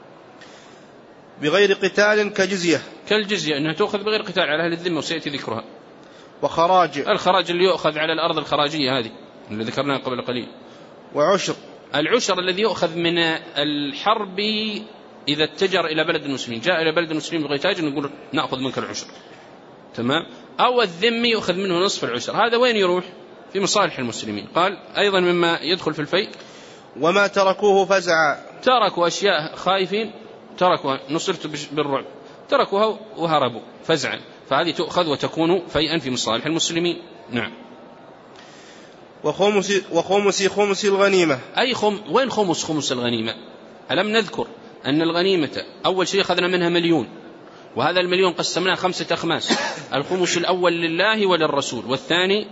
S2: بغير قتال كجزية،
S1: كالجزية أنها تأخذ بغير قتال على أهل الذمة وسيأتي ذكرها.
S2: وخراج،
S1: الخراج اللي يؤخذ على الأرض الخراجية هذه اللي ذكرناها قبل قليل.
S2: وعشر،
S1: العشر الذي يؤخذ من الحرب إذا اتجر إلى بلد المسلمين، جاء إلى بلد المسلمين بغير تاجر نقول نأخذ منك العشر، تمام. أو الذمي يؤخذ منه نصف العشر، هذا وين يروح؟ في مصالح المسلمين. قال أيضا مما يدخل في الفيء
S2: وما تركوه فزعا،
S1: تركوا أشياء خائفين، تركوها نصرت بالرعب، تركوها وهربوا فزعا، فهذه تؤخذ وتكون فيئا في مصالح المسلمين. نعم.
S2: وخمس الغنيمة.
S1: أي وين خمس الغنيمة؟ ألم نذكر أن الغنيمة أول شيء أخذنا منها 1,000,000، وهذا 1,000,000 قسمناه 5 أخماس، الخمس الأول لله وللرسول، والثاني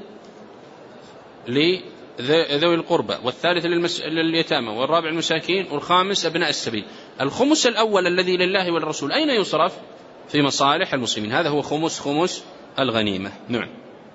S1: لذوي القربى، والثالث لليتامى، والرابع المساكين، والخامس أبناء السبيل. الخمس الأول الذي لله وللرسول أين يصرف؟ في مصالح المسلمين، هذا هو خمس الغنيمة. نعم،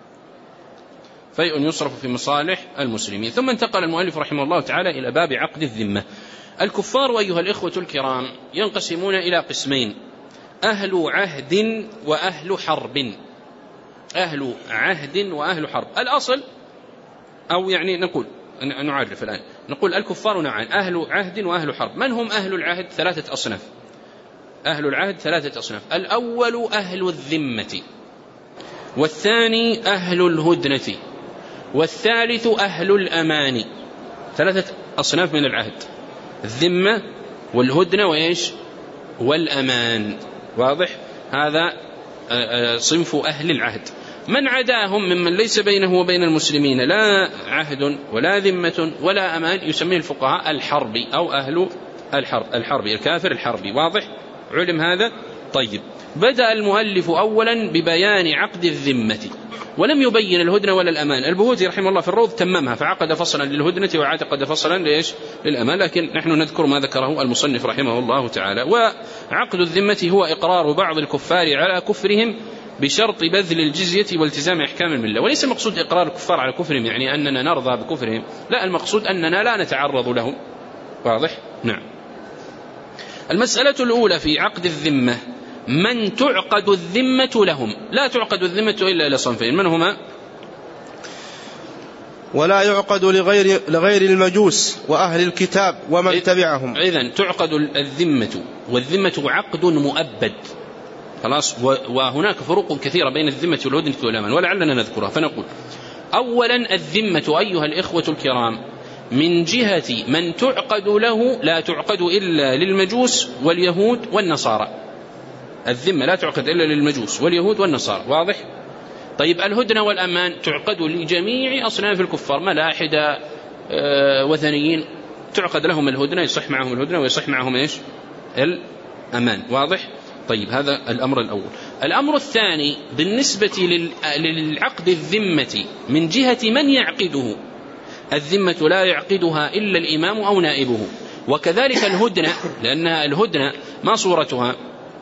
S1: فيء يصرف في مصالح المسلمين. ثم انتقل المؤلف رحمه الله تعالى إلى باب عقد الذمة. الكفار أيها الإخوة الكرام ينقسمون إلى قسمين: أهل عهد وأهل حرب. أهل عهد وأهل حرب. الأصل، أو يعني نعرف الآن، نقول الكفار نوعان: أهل عهد وأهل حرب. من هم أهل العهد؟ 3 أصناف. أهل العهد 3 أصناف: الأول أهل الذمة، والثاني أهل الهدنة، والثالث أهل الأمان. 3 أصناف من العهد: الذمة والهدنة وإيش؟ والأمان. واضح؟ هذا صنف أهل العهد. من عداهم ممن ليس بينه وبين المسلمين لا عهد ولا ذمة ولا أمان يسميه الفقهاء الحربي أو أهل الحرب. الحربي الكافر الحربي. واضح؟ علم هذا؟ طيب. بدأ المؤلف أولا ببيان عقد الذمة ولم يبين الهدنة ولا الأمان. البهوتي رحمه الله في الروض تممها، فعقد فصلا للهدنة وعقد فصلا ليش؟ للأمان، لكن نحن نذكر ما ذكره المصنف رحمه الله تعالى. وعقد الذمة هو إقرار بعض الكفار على كفرهم بشرط بذل الجزية والتزام أحكام الملة. وليس المقصود إقرار الكفار على كفرهم يعني أننا نرضى بكفرهم، لا، المقصود أننا لا نتعرض لهم. واضح؟ نعم. المسألة الأولى في عقد الذمة: من تعقد الذمة لهم. لا تعقد الذمة إلا إلى صنفين، من هما؟
S2: ولا يعقد لغير المجوس وأهل الكتاب ومن تبعهم.
S1: إذن تعقد الذمة، والذمة عقد مؤبد، خلاص. وهناك فروق كثيرة بين الذمة والهدنة والأمان ولعلنا نذكرها. فنقول أولا: الذمة أيها الإخوة الكرام من جهة من تعقد له لا تعقد إلا للمجوس واليهود والنصارى. الذمة لا تعقد إلا للمجوس واليهود والنصارى. واضح؟ طيب، الهدنة والأمان تعقد لجميع أصناف الكفار، ملاحدة، وثنيين، تعقد لهم الهدنة، يصح معهم الهدنة ويصح معهم إيش؟ الأمان. واضح؟ طيب، هذا الأمر الأول. الأمر الثاني بالنسبة للعقد الذمة من جهة من يعقده: الذمة لا يعقدها إلا الإمام أو نائبه. وكذلك الهدنة، لأن الهدنة ما صورتها؟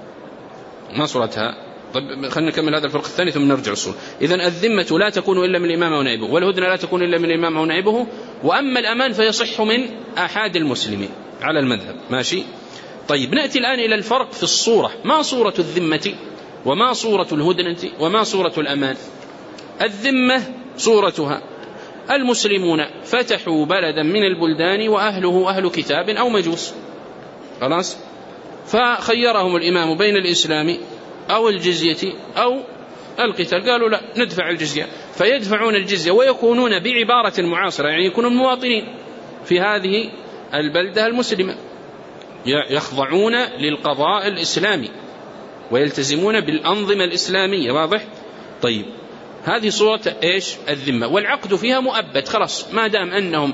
S1: طيب، خلينا نكمل هذا الفرق الثاني ثم نرجع الصورة. إذن الذمة لا تكون إلا من الإمام أو نائبه، والهدنة لا تكون إلا من الإمام أو نائبه. وأما الأمان فيصح من أحد المسلمين على المذهب. ماشي؟ طيب، نأتي الآن إلى الفرق في الصورة. ما صورة الذمة وما صورة الهدنة وما صورة الأمان؟ الذمة صورتها: المسلمون فتحوا بلدا من البلدان وأهله أهل كتاب أو مجوس، خلاص، فخيرهم الإمام بين الإسلام أو الجزية أو القتال، قالوا لا، ندفع الجزية، فيدفعون الجزية ويكونون بعبارة معاصرة يعني يكونون مواطنين في هذه البلدة المسلمة، يخضعون للقضاء الإسلامي ويلتزمون بالأنظمة الإسلامية. واضح؟ طيب، هذه صورة إيش؟ الذمة. والعقد فيها مؤبد، خلاص، ما دام أنهم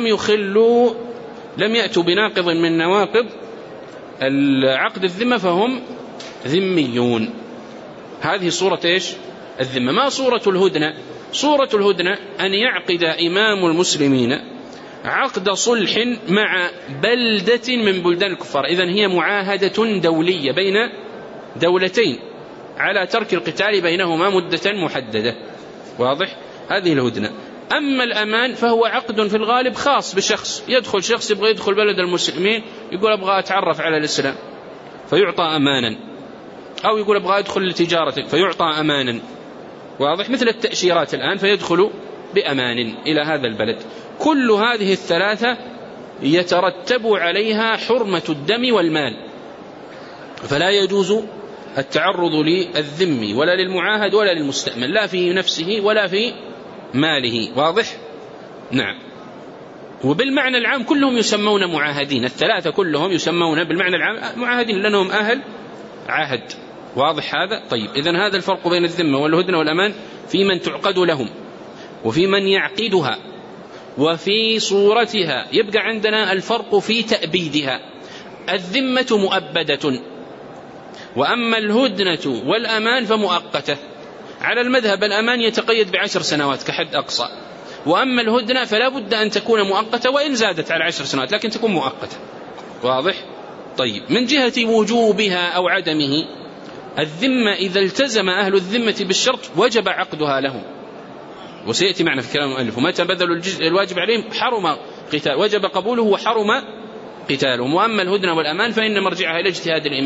S1: لم يأتوا بناقض من نواقض العقد الذمة فهم ذميون. هذه صورة إيش؟ الذمة. ما صورة الهدنة؟ صورة الهدنة أن يعقد إمام المسلمين عقد صلح مع بلدة من بلدان الكفار. إذن هي معاهدة دولية بين دولتين على ترك القتال بينهما مدة محددة. واضح؟ هذه الهدنة. أما الأمان فهو عقد في الغالب خاص بشخص، يدخل شخص يبغى يدخل بلد المسلمين، يقول أبغى أتعرف على الإسلام فيعطى أمانا، أو يقول أبغى أدخل لتجارة فيعطى أمانا. واضح؟ مثل التأشيرات الآن، فيدخل بأمان إلى هذا البلد. كل هذه الثلاثة يترتب عليها حرمة الدم والمال، فلا يجوز التعرض للذم ولا للمعاهد ولا للمستأمن، لا في نفسه ولا في ماله. واضح؟ نعم. وبالمعنى العام كلهم يسمون معاهدين، الثلاثة كلهم يسمون بالمعنى العام معاهدين لأنهم أهل عهد. واضح هذا؟ طيب، إذن هذا الفرق بين الذمة والهدنة والأمان في من تعقد لهم وفي من يعقدها وفي صورتها. يبقى عندنا الفرق في تأبيدها. الذمة مؤبدة، وأما الهدنة والأمان فمؤقتة. على المذهب الأمان يتقيد ب10 سنوات كحد أقصى، وأما الهدنة فلا بد أن تكون مؤقتة وإن زادت على 10 سنوات لكن تكون مؤقتة. واضح؟ طيب، من جهة وجوبها أو عدمه، الذمة إذا التزم أهل الذمة بالشرط وجب عقدها لهم، وسيأتي معنا في كلام المؤلف: ومتى بذلوا الواجب عليهم حرم قتال، وجب قبوله وحرم قتالهم. وأما الهدنة والأمان فإن مرجعها إلى اجتهاد الإمام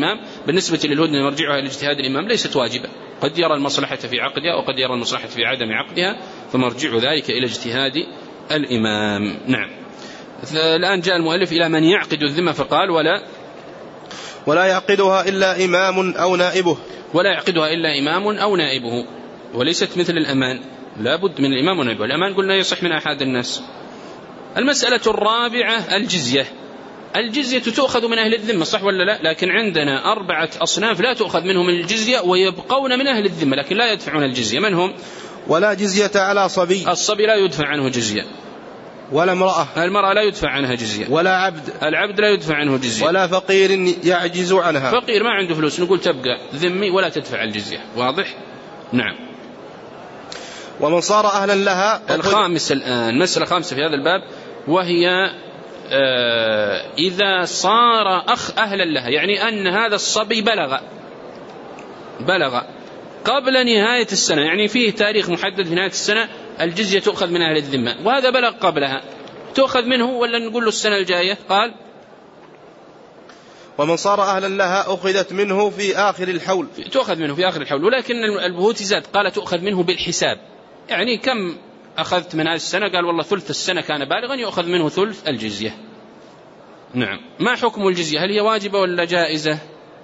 S1: بالنسبة للهدنة مرجعها إلى اجتهاد الإمام ليست واجبة، قد يرى المصلحة في عقدها وقد يرى المصلحة في عدم عقدها، فمرجع ذلك إلى اجتهاد الإمام. نعم. الآن جاء المؤلف إلى من يعقد الذمة فقال
S2: ولا يعقدها إلا إمام أو نائبه.
S1: ولا يعقدها إلا إمام أو نائبه، وليست مثل الأمان، لا بد من الإمام ونائبه. الأمان قلنا يصح من أحد الناس. المسألة الرابعة الجزية تؤخذ من أهل الذمة، صح ولا لا؟ لكن عندنا 4 أصناف لا تؤخذ منهم الجزية ويبقون من أهل الذمة لكن لا يدفعون الجزية. من هم؟
S2: ولا جزية على صبي،
S1: الصبي لا يدفع عنه جزية.
S2: ولا امرأة،
S1: المرأة لا يدفع عنها جزية.
S2: ولا عبد،
S1: العبد لا يدفع عنه جزية.
S2: ولا فقير يعجز عنها،
S1: فقير ما عنده فلوس نقول تبقى ذمي ولا تدفع الجزية. واضح؟ نعم.
S2: ومن صار أهلا لها.
S1: الخامس الآن مسألة خامسة في هذا الباب، وهي إذا صار أهلا لها، يعني أن هذا الصبي بلغ قبل نهاية السنة، يعني فيه تاريخ محدد في نهاية السنة الجزية تؤخذ من أهل الذمة، وهذا بلغ قبلها، تؤخذ منه ولا نقول له السنة الجاية؟ قال
S2: ومن صار أهلا لها أخذت منه في آخر الحول.
S1: تؤخذ منه في آخر الحول، ولكن البهوتي زاد قال تؤخذ منه بالحساب، يعني كم أخذت من هذه السنة؟ قال والله ثلث السنة كان بالغا يؤخذ منه ثلث الجزية. نعم. ما حكم الجزية؟ هل هي واجبة ولا جائزة؟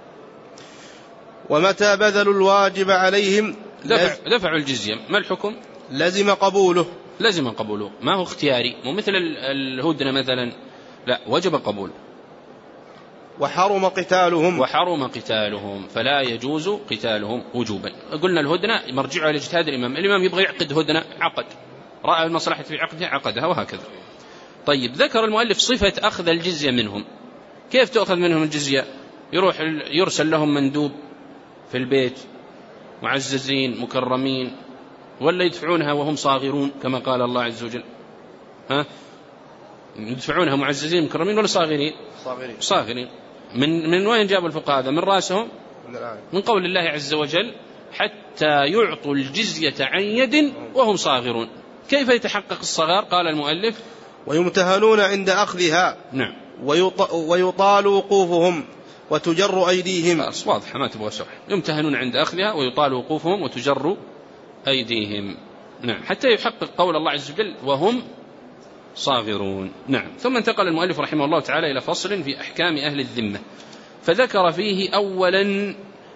S2: ومتى بذلوا الواجب عليهم
S1: دفعوا الجزية، ما الحكم؟
S2: لزم قبوله.
S1: ما هو اختياري، مو مثل الهدنة مثلا، لا وجب قبوله.
S2: وحرم قتالهم
S1: فلا يجوز قتالهم وجوبا. قلنا الهدنة مرجعها إلى اجتهاد الإمام يبغى يعقد هدنة عقد، رأى المصلحة في عقدها عقدها، وهكذا. طيب ذكر المؤلف صفة أخذ الجزية منهم. كيف تأخذ منهم الجزية؟ يرسل لهم مندوب في البيت معززين مكرمين، ولا يدفعونها وهم صاغرون كما قال الله عز وجل؟ يدفعونها معززين مكرمين ولا صاغرين. من وين جابوا الفقهاء هذا؟ من راسهم؟ من قول الله عز وجل حتى يعطوا الجزية عن يد وهم صاغرون. كيف يتحقق الصغار؟ قال المؤلف
S2: ويمتهنون عند أخذها.
S1: نعم.
S2: ويطال وقوفهم وتجر أيديهم.
S1: واضح ما تبغى شرح. يمتهنون عند أخذها ويطال وقوفهم وتجر أيديهم. نعم. حتى يحقق قول الله عز وجل وهم صاغرون. نعم. ثم انتقل المؤلف رحمه الله تعالى إلى فصل في أحكام أهل الذمة، فذكر فيه أولا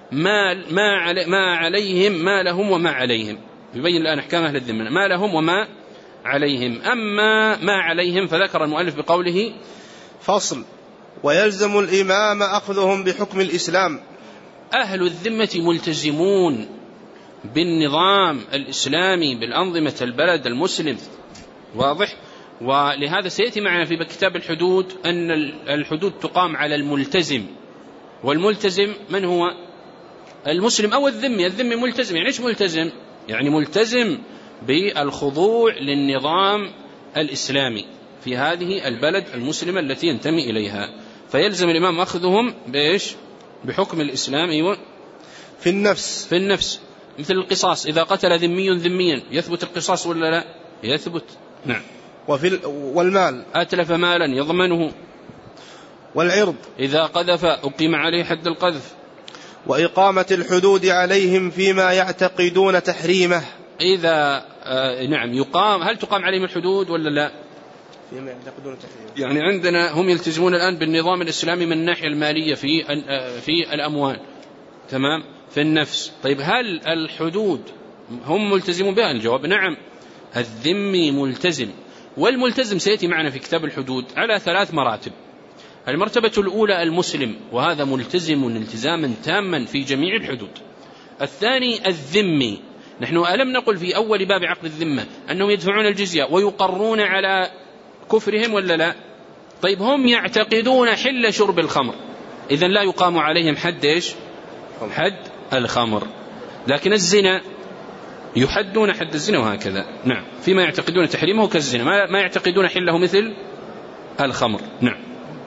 S1: ما عليهم، ما لهم وما عليهم. يبين الآن أحكام أهل الذمة، ما لهم وما عليهم. أما ما عليهم فذكر المؤلف بقوله
S2: فصل ويلزم الإمام أخذهم بحكم الإسلام.
S1: أهل الذمة ملتزمون بالنظام الإسلامي، بالأنظمة البلد المسلم. واضح؟ ولهذا سيأتي معنا في كتاب الحدود أن الحدود تقام على الملتزم، والملتزم من هو؟ المسلم أو الذمي. الذمي ملتزم، يعني إيش ملتزم؟ يعني ملتزم بالخضوع للنظام الإسلامي في هذه البلد المسلمة التي ينتمي إليها، فيلزم الإمام أخذهم بإيش؟ بحكم الإسلام. أيوة.
S2: في النفس
S1: مثل القصاص، إذا قتل ذمي ذميا يثبت القصاص ولا لا؟ يثبت. نعم.
S2: والمال،
S1: أتلف مالا يضمنه.
S2: والعرض،
S1: إذا قذف أقيم عليه حد القذف.
S2: وإقامة الحدود عليهم فيما يعتقدون تحريمه.
S1: إذا نعم يقام، هل تقام عليهم الحدود ولا لا؟
S2: فيما يعتقدون تحريمه.
S1: يعني عندنا هم يلتزمون الآن بالنظام الإسلامي من الناحية المالية في الأموال، تمام، في النفس. طيب هل الحدود هم ملتزمون بها؟ الجواب نعم. الذمي ملتزم، والملتزم سيأتي معنا في كتاب الحدود على 3 مراتب. المرتبة الأولى المسلم، وهذا ملتزم التزاما تاما في جميع الحدود. الثاني الذمي، نحن ألم نقل في أول باب عقد الذمة أنهم يدفعون الجزية ويقرون على كفرهم ولا لا؟ طيب هم يعتقدون حل شرب الخمر، إذن لا يقام عليهم حد إيش؟ حد الخمر. لكن الزنا يحدون حد الزنا وهكذا. نعم. فيما يعتقدون تحريمه كالزنا، ما يعتقدون حله مثل الخمر. نعم.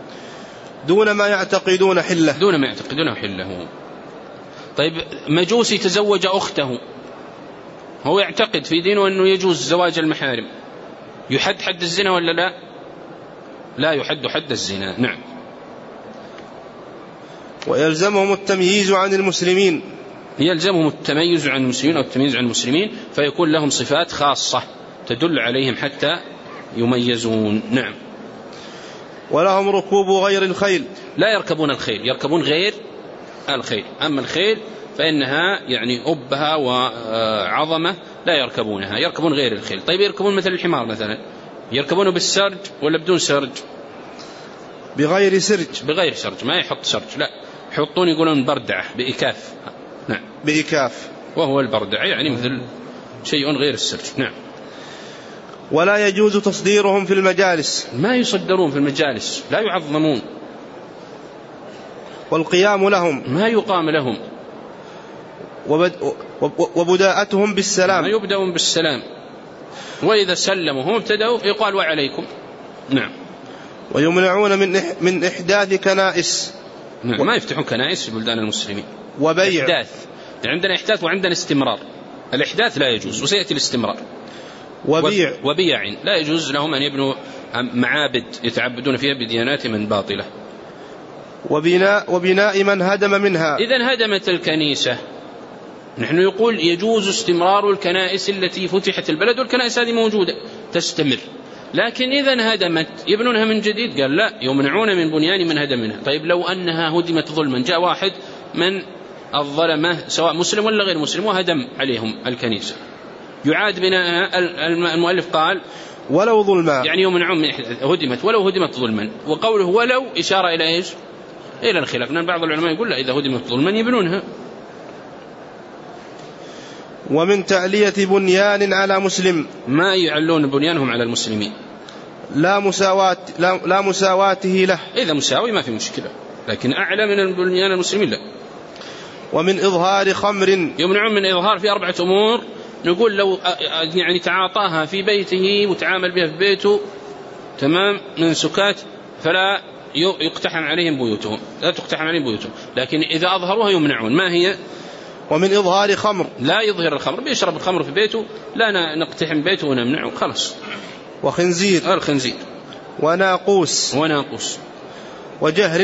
S2: دون ما يعتقدون
S1: حله. طيب مجوسي تزوج أخته، هو يعتقد في دينه أنه يجوز زواج المحارم، يحد حد الزنا ولا لا؟ لا يحد حد الزنا. نعم.
S2: ويلزمهم التمييز عن المسلمين.
S1: يلزمهم التميز عن المسلمين أو التمييز عن المسلمين، فيكون لهم صفات خاصة تدل عليهم حتى يميزون. نعم.
S2: ولهم ركوب غير الخيل،
S1: لا يركبون الخيل، يركبون غير الخيل. أما الخيل فإنها يعني أبها وعظمة لا يركبونها، يركبون غير الخيل. طيب يركبون مثل الحمار مثلا، يركبونه بالسرج ولا بدون سرج؟
S2: بغير سرج.
S1: بغير سرج، ما يحط سرج، لا يحطون يقولون بردعة بإكاف. نعم،
S2: بإكاف،
S1: وهو البردعة يعني مثل شيء غير السرج. نعم.
S2: ولا يجوز تصديرهم في المجالس،
S1: ما يصدرون في المجالس، لا يعظمون.
S2: والقيام لهم،
S1: ما يقام لهم.
S2: وبداءتهم بالسلام،
S1: ما يبدأون بالسلام، وإذا سلموا هم ابتدأوا يقال وعليكم. نعم.
S2: ويمنعون من إحداث كنائس.
S1: نعم. ما يفتحون كنائس في بلدان المسلمين.
S2: وبيع،
S1: إحداث يعني عندنا إحداث وعندنا استمرار. الإحداث لا يجوز وسيأتي الاستمرار. وبيع لا يجوز لهم أن يبنوا معابد يتعبدون فيها بديانات من باطلة.
S2: وبناء من هدم منها.
S1: إذن هدمت الكنيسة، نحن يقول يجوز استمرار الكنائس التي فتحت البلد، والكنائس هذه موجودة تستمر، لكن إذا هدمت يبنونها من جديد، قال لا، يمنعون من بنيان من هدم منها. طيب لو أنها هدمت ظلما، جاء واحد من الظلمة سواء مسلم ولا غير مسلم وهدم عليهم الكنيسة، يعاد بناءها. المؤلف قال
S2: ولو ظلما،
S1: يعني يمنعون من هدمت ولو هدمت ظلما، وقوله ولو إشارة إلى إيش؟ إلى الخلاف، لأن بعض العلماء يقول لا، إذا هدمت ظلما يبنونها.
S2: ومن تعلية بنيان على مسلم،
S1: ما يعلون بنيانهم على المسلمين،
S2: لا مساواته له.
S1: إذا مساوي ما في مشكلة، لكن أعلى من بنيان المسلمين لا.
S2: ومن إظهار خمر،
S1: يمنعون من إظهار في 4 أمور. نقول لو يعني تعاطاها في بيته وتعامل بها في بيته تمام من سكات، فلا يقتحم عليهم بيوتهم، لا تقتحم عليهم بيوتهم، لكن إذا أظهروها يمنعون. ما هي؟
S2: ومن إظهار خمر،
S1: لا يظهر الخمر، بيشرب الخمر في بيته، لا نقتحم بيته ونمنعه، خلاص.
S2: وخنزير،
S1: الخنزير.
S2: وناقوس، وجهر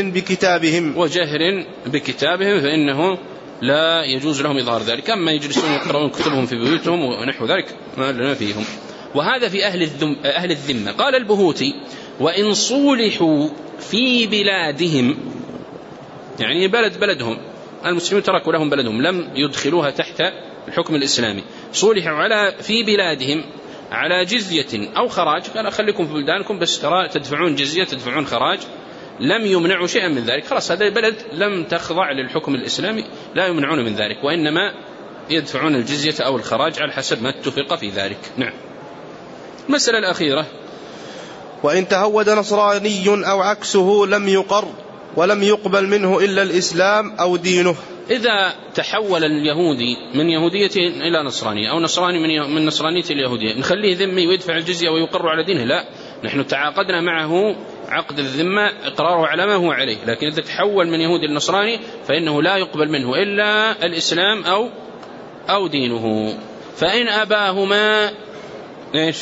S2: بكتابهم،
S1: فإنه لا يجوز لهم إظهار ذلك. أما يجلسون يقرؤون كتبهم في بيوتهم ونحو ذلك ما لنا فيهم. وهذا في أهل الذمة. قال البهوتي وإن صولحوا في بلادهم، يعني بلدهم، المسلمين تركوا لهم بلدهم لم يدخلوها تحت الحكم الإسلامي، صولحوا في بلادهم على جزية أو خراج، قال خليكم في بلدانكم بس ترى تدفعون جزية تدفعون خراج، لم يمنعوا شيئا من ذلك، خلاص هذا البلد لم تخضع للحكم الإسلامي، لا يمنعون من ذلك، وإنما يدفعون الجزية أو الخراج على حسب ما اتفق في ذلك. نعم. المسألة الأخيرة،
S2: وإن تهود نصراني أو عكسه لم يقر ولم يقبل منه إلا الإسلام أو دينه.
S1: إذا تحول اليهودي من يهوديته إلى نصرانية، أو نصراني من نصرانيته إلى يهودية، نخليه ذمي ويدفع الجزية ويقر على دينه؟ لا، نحن تعاقدنا معه عقد الذمة إقراره على ما هو عليه، لكن إذا تحول من يهودي لنصراني فإنه لا يقبل منه إلا الإسلام أو دينه. فإن أباهما إيش؟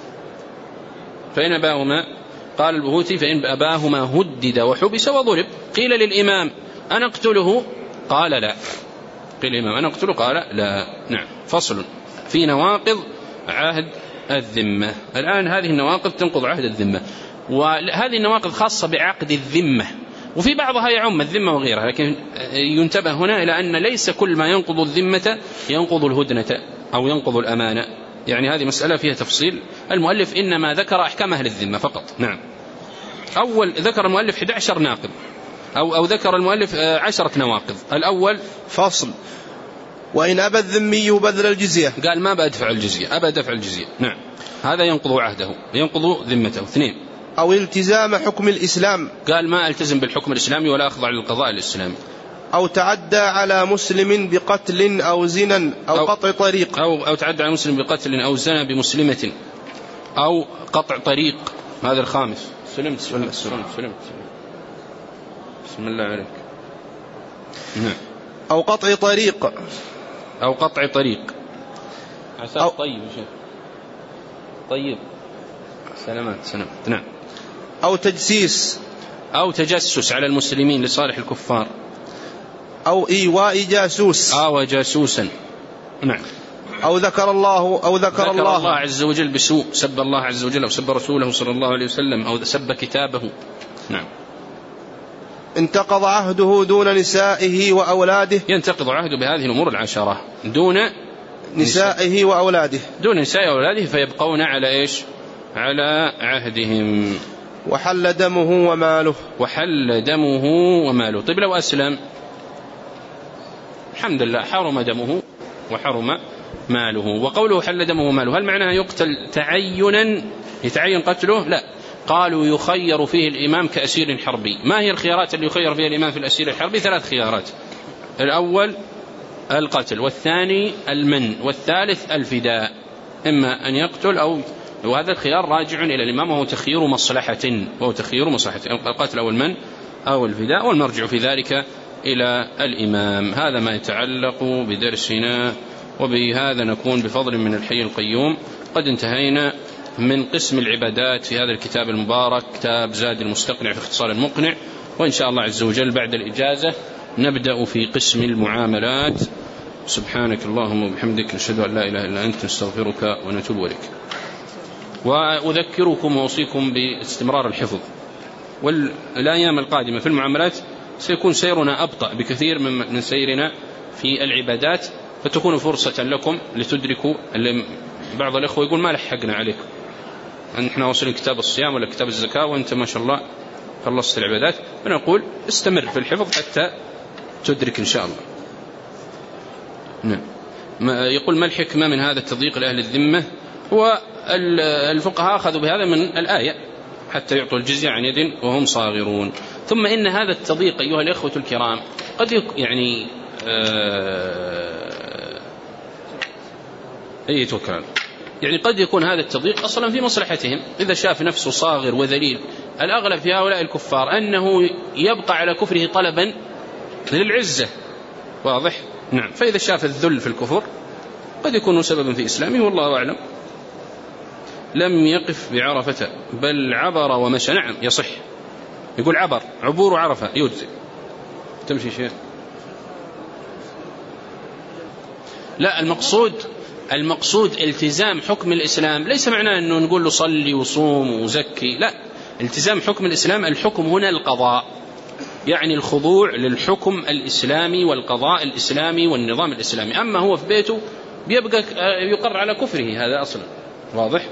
S1: فإن أباهما، قال البهوتي فإن أباهما هدد وحبس وضرب. قيل للإمام أنا أقتله؟ قال لا. قيل الإمام أنا أقتله؟ قال لا. نعم. فصل في نواقض عهد الذمة. الآن هذه النواقض تنقض عهد الذمة، وهذه النواقض خاصة بعقد الذمة، وفي بعضها يعم الذمة وغيرها، لكن ينتبه هنا إلى أن ليس كل ما ينقض الذمة ينقض الهدنة أو ينقض الأمانة، يعني هذه مسألة فيها تفصيل. المؤلف إنما ذكر أحكام أهل الذمة فقط. نعم. أول ذكر المؤلف 11 ناقض، أو ذكر المؤلف 10 نواقض. الأول
S2: فصل وإن أبى الذمي بذل الجزية،
S1: قال ما بدفع الجزية، أبى دفع الجزية. نعم. هذا ينقض عهده، ينقض ذمته. 2
S2: أو التزام حكم الإسلام،
S1: قال ما التزم بالحكم الإسلامي ولا أخضع للقضاء الإسلامي.
S2: أو تعدى على مسلم بقتل أو زنا أو قطع طريق،
S1: أو تعدى على مسلم بقتل أو زنا بمسلمة أو قطع طريق. هذا الخامس. سلمت. بسم الله عليك. نعم.
S2: أو قطع طريق،
S1: عساك. طيب شيخ، طيب سلامات. نعم.
S2: أو تجسيس
S1: أو تجسس على المسلمين لصالح الكفار.
S2: أو إيواء جاسوس
S1: أو جاسوسا. نعم.
S2: أو ذكر الله
S1: عز وجل بسوء، سب الله عز وجل أو سب رسوله صلى الله عليه وسلم أو سب كتابه. نعم.
S2: انتقض عهده دون نسائه وأولاده.
S1: ينتقض عهده بهذه الأمور العشرة دون
S2: نسائه وأولاده،
S1: دون نسائه وأولاده، فيبقون على إيش؟ على عهدهم.
S2: وحل دمه وماله.
S1: وحل دمه وماله. طيب لو أسلم الحمد لله حرم دمه وحرم ماله. وقوله حل دمه وماله هل معناها يقتل تعينا يتعين قتله؟ لا، قالوا يخير فيه الإمام كأسير حربي. ما هي الخيارات اللي يخير فيها الإمام في الأسير الحربي؟ 3 خيارات: الأول القتل، والثاني المن، والثالث الفداء. إما أن يقتل وهذا الخيار راجع إلى الإمام وهو تخيير مصلحة، القتل أو المن أو الفداء، والمرجع في ذلك إلى الإمام. هذا ما يتعلق بدرسنا، وبهذا نكون بفضل من الحي القيوم قد انتهينا من قسم العبادات في هذا الكتاب المبارك، كتاب زاد المستقنع في اختصار المقنع. وإن شاء الله عز وجل بعد الإجازة نبدأ في قسم المعاملات. سبحانك اللهم وبحمدك، نشهد أن لا إله إلا أنت، نستغفرك ونتوب إليك. وأذكركم وأوصيكم باستمرار الحفظ، والأيام القادمة في المعاملات سيكون سيرنا أبطأ بكثير من سيرنا في العبادات، فتكون فرصة لكم لتدركوا. بعض الأخوة يقول ما لحقنا عليكم، نحن وصلنا كتاب الصيام ولا كتاب الزكاة وأنت ما شاء الله خلصت العبادات. فنقول استمر في الحفظ حتى تدرك إن شاء الله. نعم. يقول ما الحكمة من هذا التضييق لأهل الذمة؟ هو الفقهاء أخذوا بهذا من الآية حتى يعطوا الجزية عن يد وهم صاغرون. ثم إن هذا التضييق أيها الأخوة الكرام قد يعني قد يكون هذا التضييق أصلا في مصلحتهم. إذا شاف نفسه صاغر وذليل، الأغلب في هؤلاء الكفار أنه يبقى على كفره طلبا للعزة، واضح؟ نعم. فإذا شاف الذل في الكفر قد يكون سببا في إسلامه، والله أعلم. لم يقف بعرفة بل عبر ومشى. نعم يصح، يقول عبر، عبور عرفة يجزي. تمشي شيء. لا، المقصود التزام حكم الإسلام، ليس معناه أنه نقول له صلي وصوم وزكي، لا. التزام حكم الإسلام، الحكم هنا القضاء، يعني الخضوع للحكم الإسلامي والقضاء الإسلامي والنظام الإسلامي. أما هو في بيته بيبقى يقر على كفره، هذا أصلا واضح.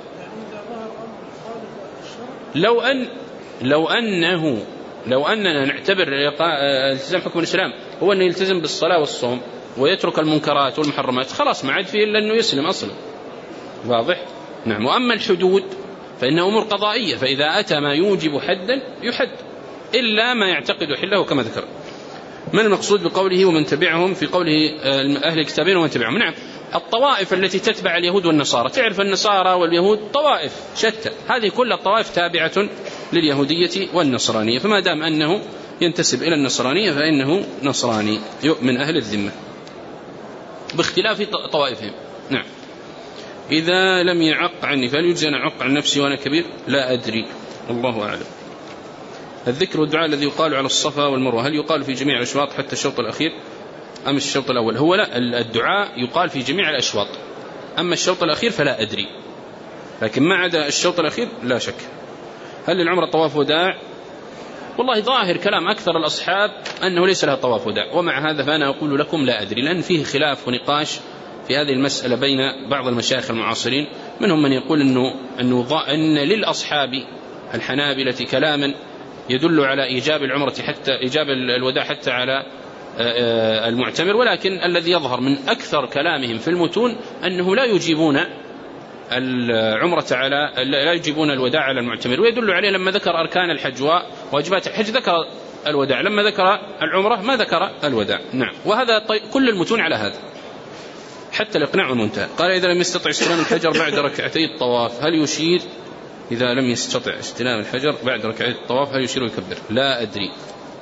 S1: لو أننا نعتبر التزام حكم الإسلام هو أن يلتزم بالصلاة والصوم ويترك المنكرات والمحرمات، خلاص ما عاد فيه إلا أنه يسلم أصلا، واضح. نعم. وأما الحدود فإنها أمور قضائية، فإذا أتى ما يوجب حدا يحد إلا ما يعتقد حله كما ذكر. من المقصود بقوله ومن تبعهم؟ في قوله أهل الكتابين ومن تبعهم. نعم، الطوائف التي تتبع اليهود والنصارى، تعرف النصارى واليهود طوائف شتى، هذه كل الطوائف تابعة لليهودية والنصرانية، فما دام أنه ينتسب إلى النصرانية فإنه نصراني من أهل الذمة باختلاف طوائفهم. نعم. إذا لم يعق عني فهل يجزي أن أعق عن نفسي وأنا كبير؟ لا أدري، الله أعلم. الذكر والدعاء الذي يقال على الصفا والمروة هل يقال في جميع الأشواط حتى الشوط الأخير أم الشوط الأول؟ هو لا، الدعاء يقال في جميع الأشواط، أما الشوط الأخير فلا أدري، لكن ما عدا الشوط الأخير لا شك. هل للعمرة طواف وداع؟ والله ظاهر كلام أكثر الأصحاب أنه ليس لها طواف وداع، ومع هذا فأنا أقول لكم لا أدري، لأن فيه خلاف ونقاش في هذه المسألة بين بعض المشايخ المعاصرين. منهم من يقول أن للأصحاب الحنابلة كلاما يدل على إيجاب العمرة حتى إيجاب الوداع حتى على المعتمر، ولكن الذي يظهر من أكثر كلامهم في المتون أنه لا يجيبون العمرة لا يجيبون الوداع على المعتمر، ويدل عليه لما ذكر أركان الحج وواجبات الحج ذكر الوداع، لما ذكر العمرة ما ذكر الوداع. نعم. وهذا كل المتون على هذا حتى الإقناع والمنتهى. قال إذا لم يستطع استلام الحجر بعد ركعتي الطواف هل يشير؟ إذا لم يستطع استلام الحجر بعد ركعتي الطواف هل يشير ويكبر؟ لا أدري.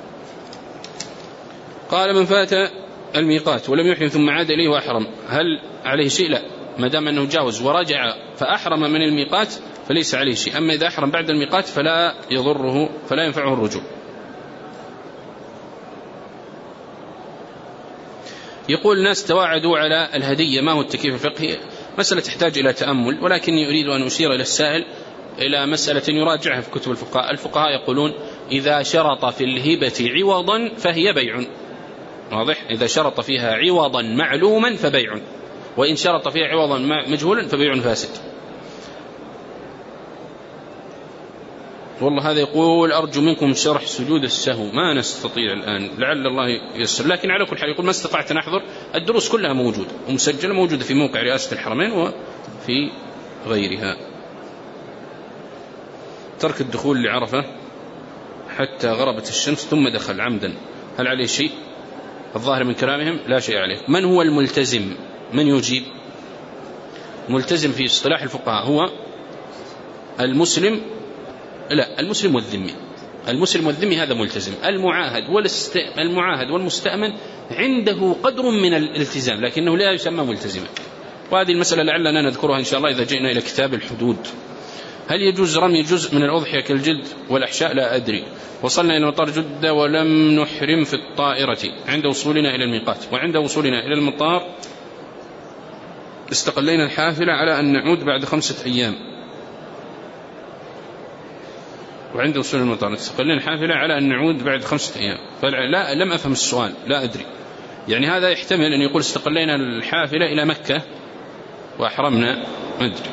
S1: قال من فات الميقات ولم يحرم ثم عاد إليه وأحرم هل عليه شيء؟ لا، ما دام أنه جاوز ورجع فأحرم من الميقات فليس عليه شيء. أما إذا أحرم بعد الميقات فلا يضره فلا ينفعه الرجوع. يقول الناس تواعدوا على الهدية، ما هو التكييف الفقهي؟ مسألة تحتاج إلى تأمل، ولكني أريد أن أشير إلى السائل إلى مسألة يراجعها في كتب الفقهاء. الفقهاء يقولون إذا شرط في الهبة عوضا فهي بيع، واضح؟ إذا شرط فيها عوضا معلوما فبيع، وإن شرط فيها عوضا مجهولا فبيع فاسد. والله هذا يقول أرجو منكم شرح سجود السهو، ما نستطيع الآن، لعل الله ييسر، لكن على كل حال يقول ما استطعت نحضر. الدروس كلها موجودة ومسجلة، موجودة في موقع رئاسة الحرمين وفي غيرها. ترك الدخول لعرفة حتى غربت الشمس ثم دخل عمدا، هل عليه شيء؟ الظاهر من كلامهم لا شيء عليه. من هو الملتزم؟ من يجيب؟ ملتزم في اصطلاح الفقهاء هو المسلم، لا المسلم والذمي. المسلم والذمي هذا ملتزم. المعاهد والمستأمن عنده قدر من الالتزام لكنه لا يسمى ملتزما، وهذه المسألة لعلنا نذكرها إن شاء الله إذا جئنا إلى كتاب الحدود. هل يجوز رمي جزء من الأضحية كالجلد والأحشاء؟ لا أدري. وصلنا إلى مطار جدة ولم نحرم في الطائرة عند وصولنا إلى الميقات، وعند وصولنا إلى المطار استقلينا الحافلة على أن نعود بعد 5 أيام. وعند وصول المطار استقلينا الحافلة على أن نعود بعد 5 أيام. فلا، لم أفهم السؤال، لا أدري. يعني هذا يحتمل أن يقول استقلينا الحافلة إلى مكة وأحرمنا، ما أدري.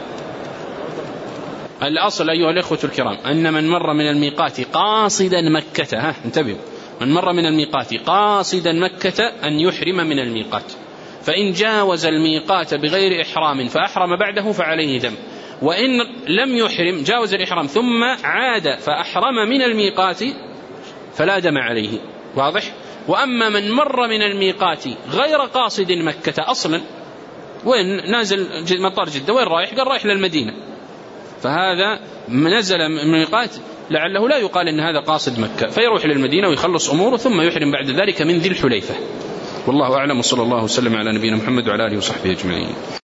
S1: الأصل أيها الأخوة الكرام أن من مر من الميقات قاصدا مكة، انتبهوا، من مر من الميقات قاصدا مكة أن يحرم من الميقات، فإن جاوز الميقات بغير إحرام فأحرم بعده فعليه دم، وإن لم يحرم جاوز الإحرام ثم عاد فأحرم من الميقات فلا دم عليه، واضح؟ وأما من مر من الميقات غير قاصد مكة أصلا، وين نازل مطار جدة وين رايح؟ قال رايح للمدينة، فهذا نزل من الميقات لعله لا يقال إن هذا قاصد مكة، فيروح للمدينة ويخلص أموره ثم يحرم بعد ذلك من ذي الحليفة. والله أعلم، وصلى الله وسلم على نبينا محمد وعلى آله وصحبه أجمعين.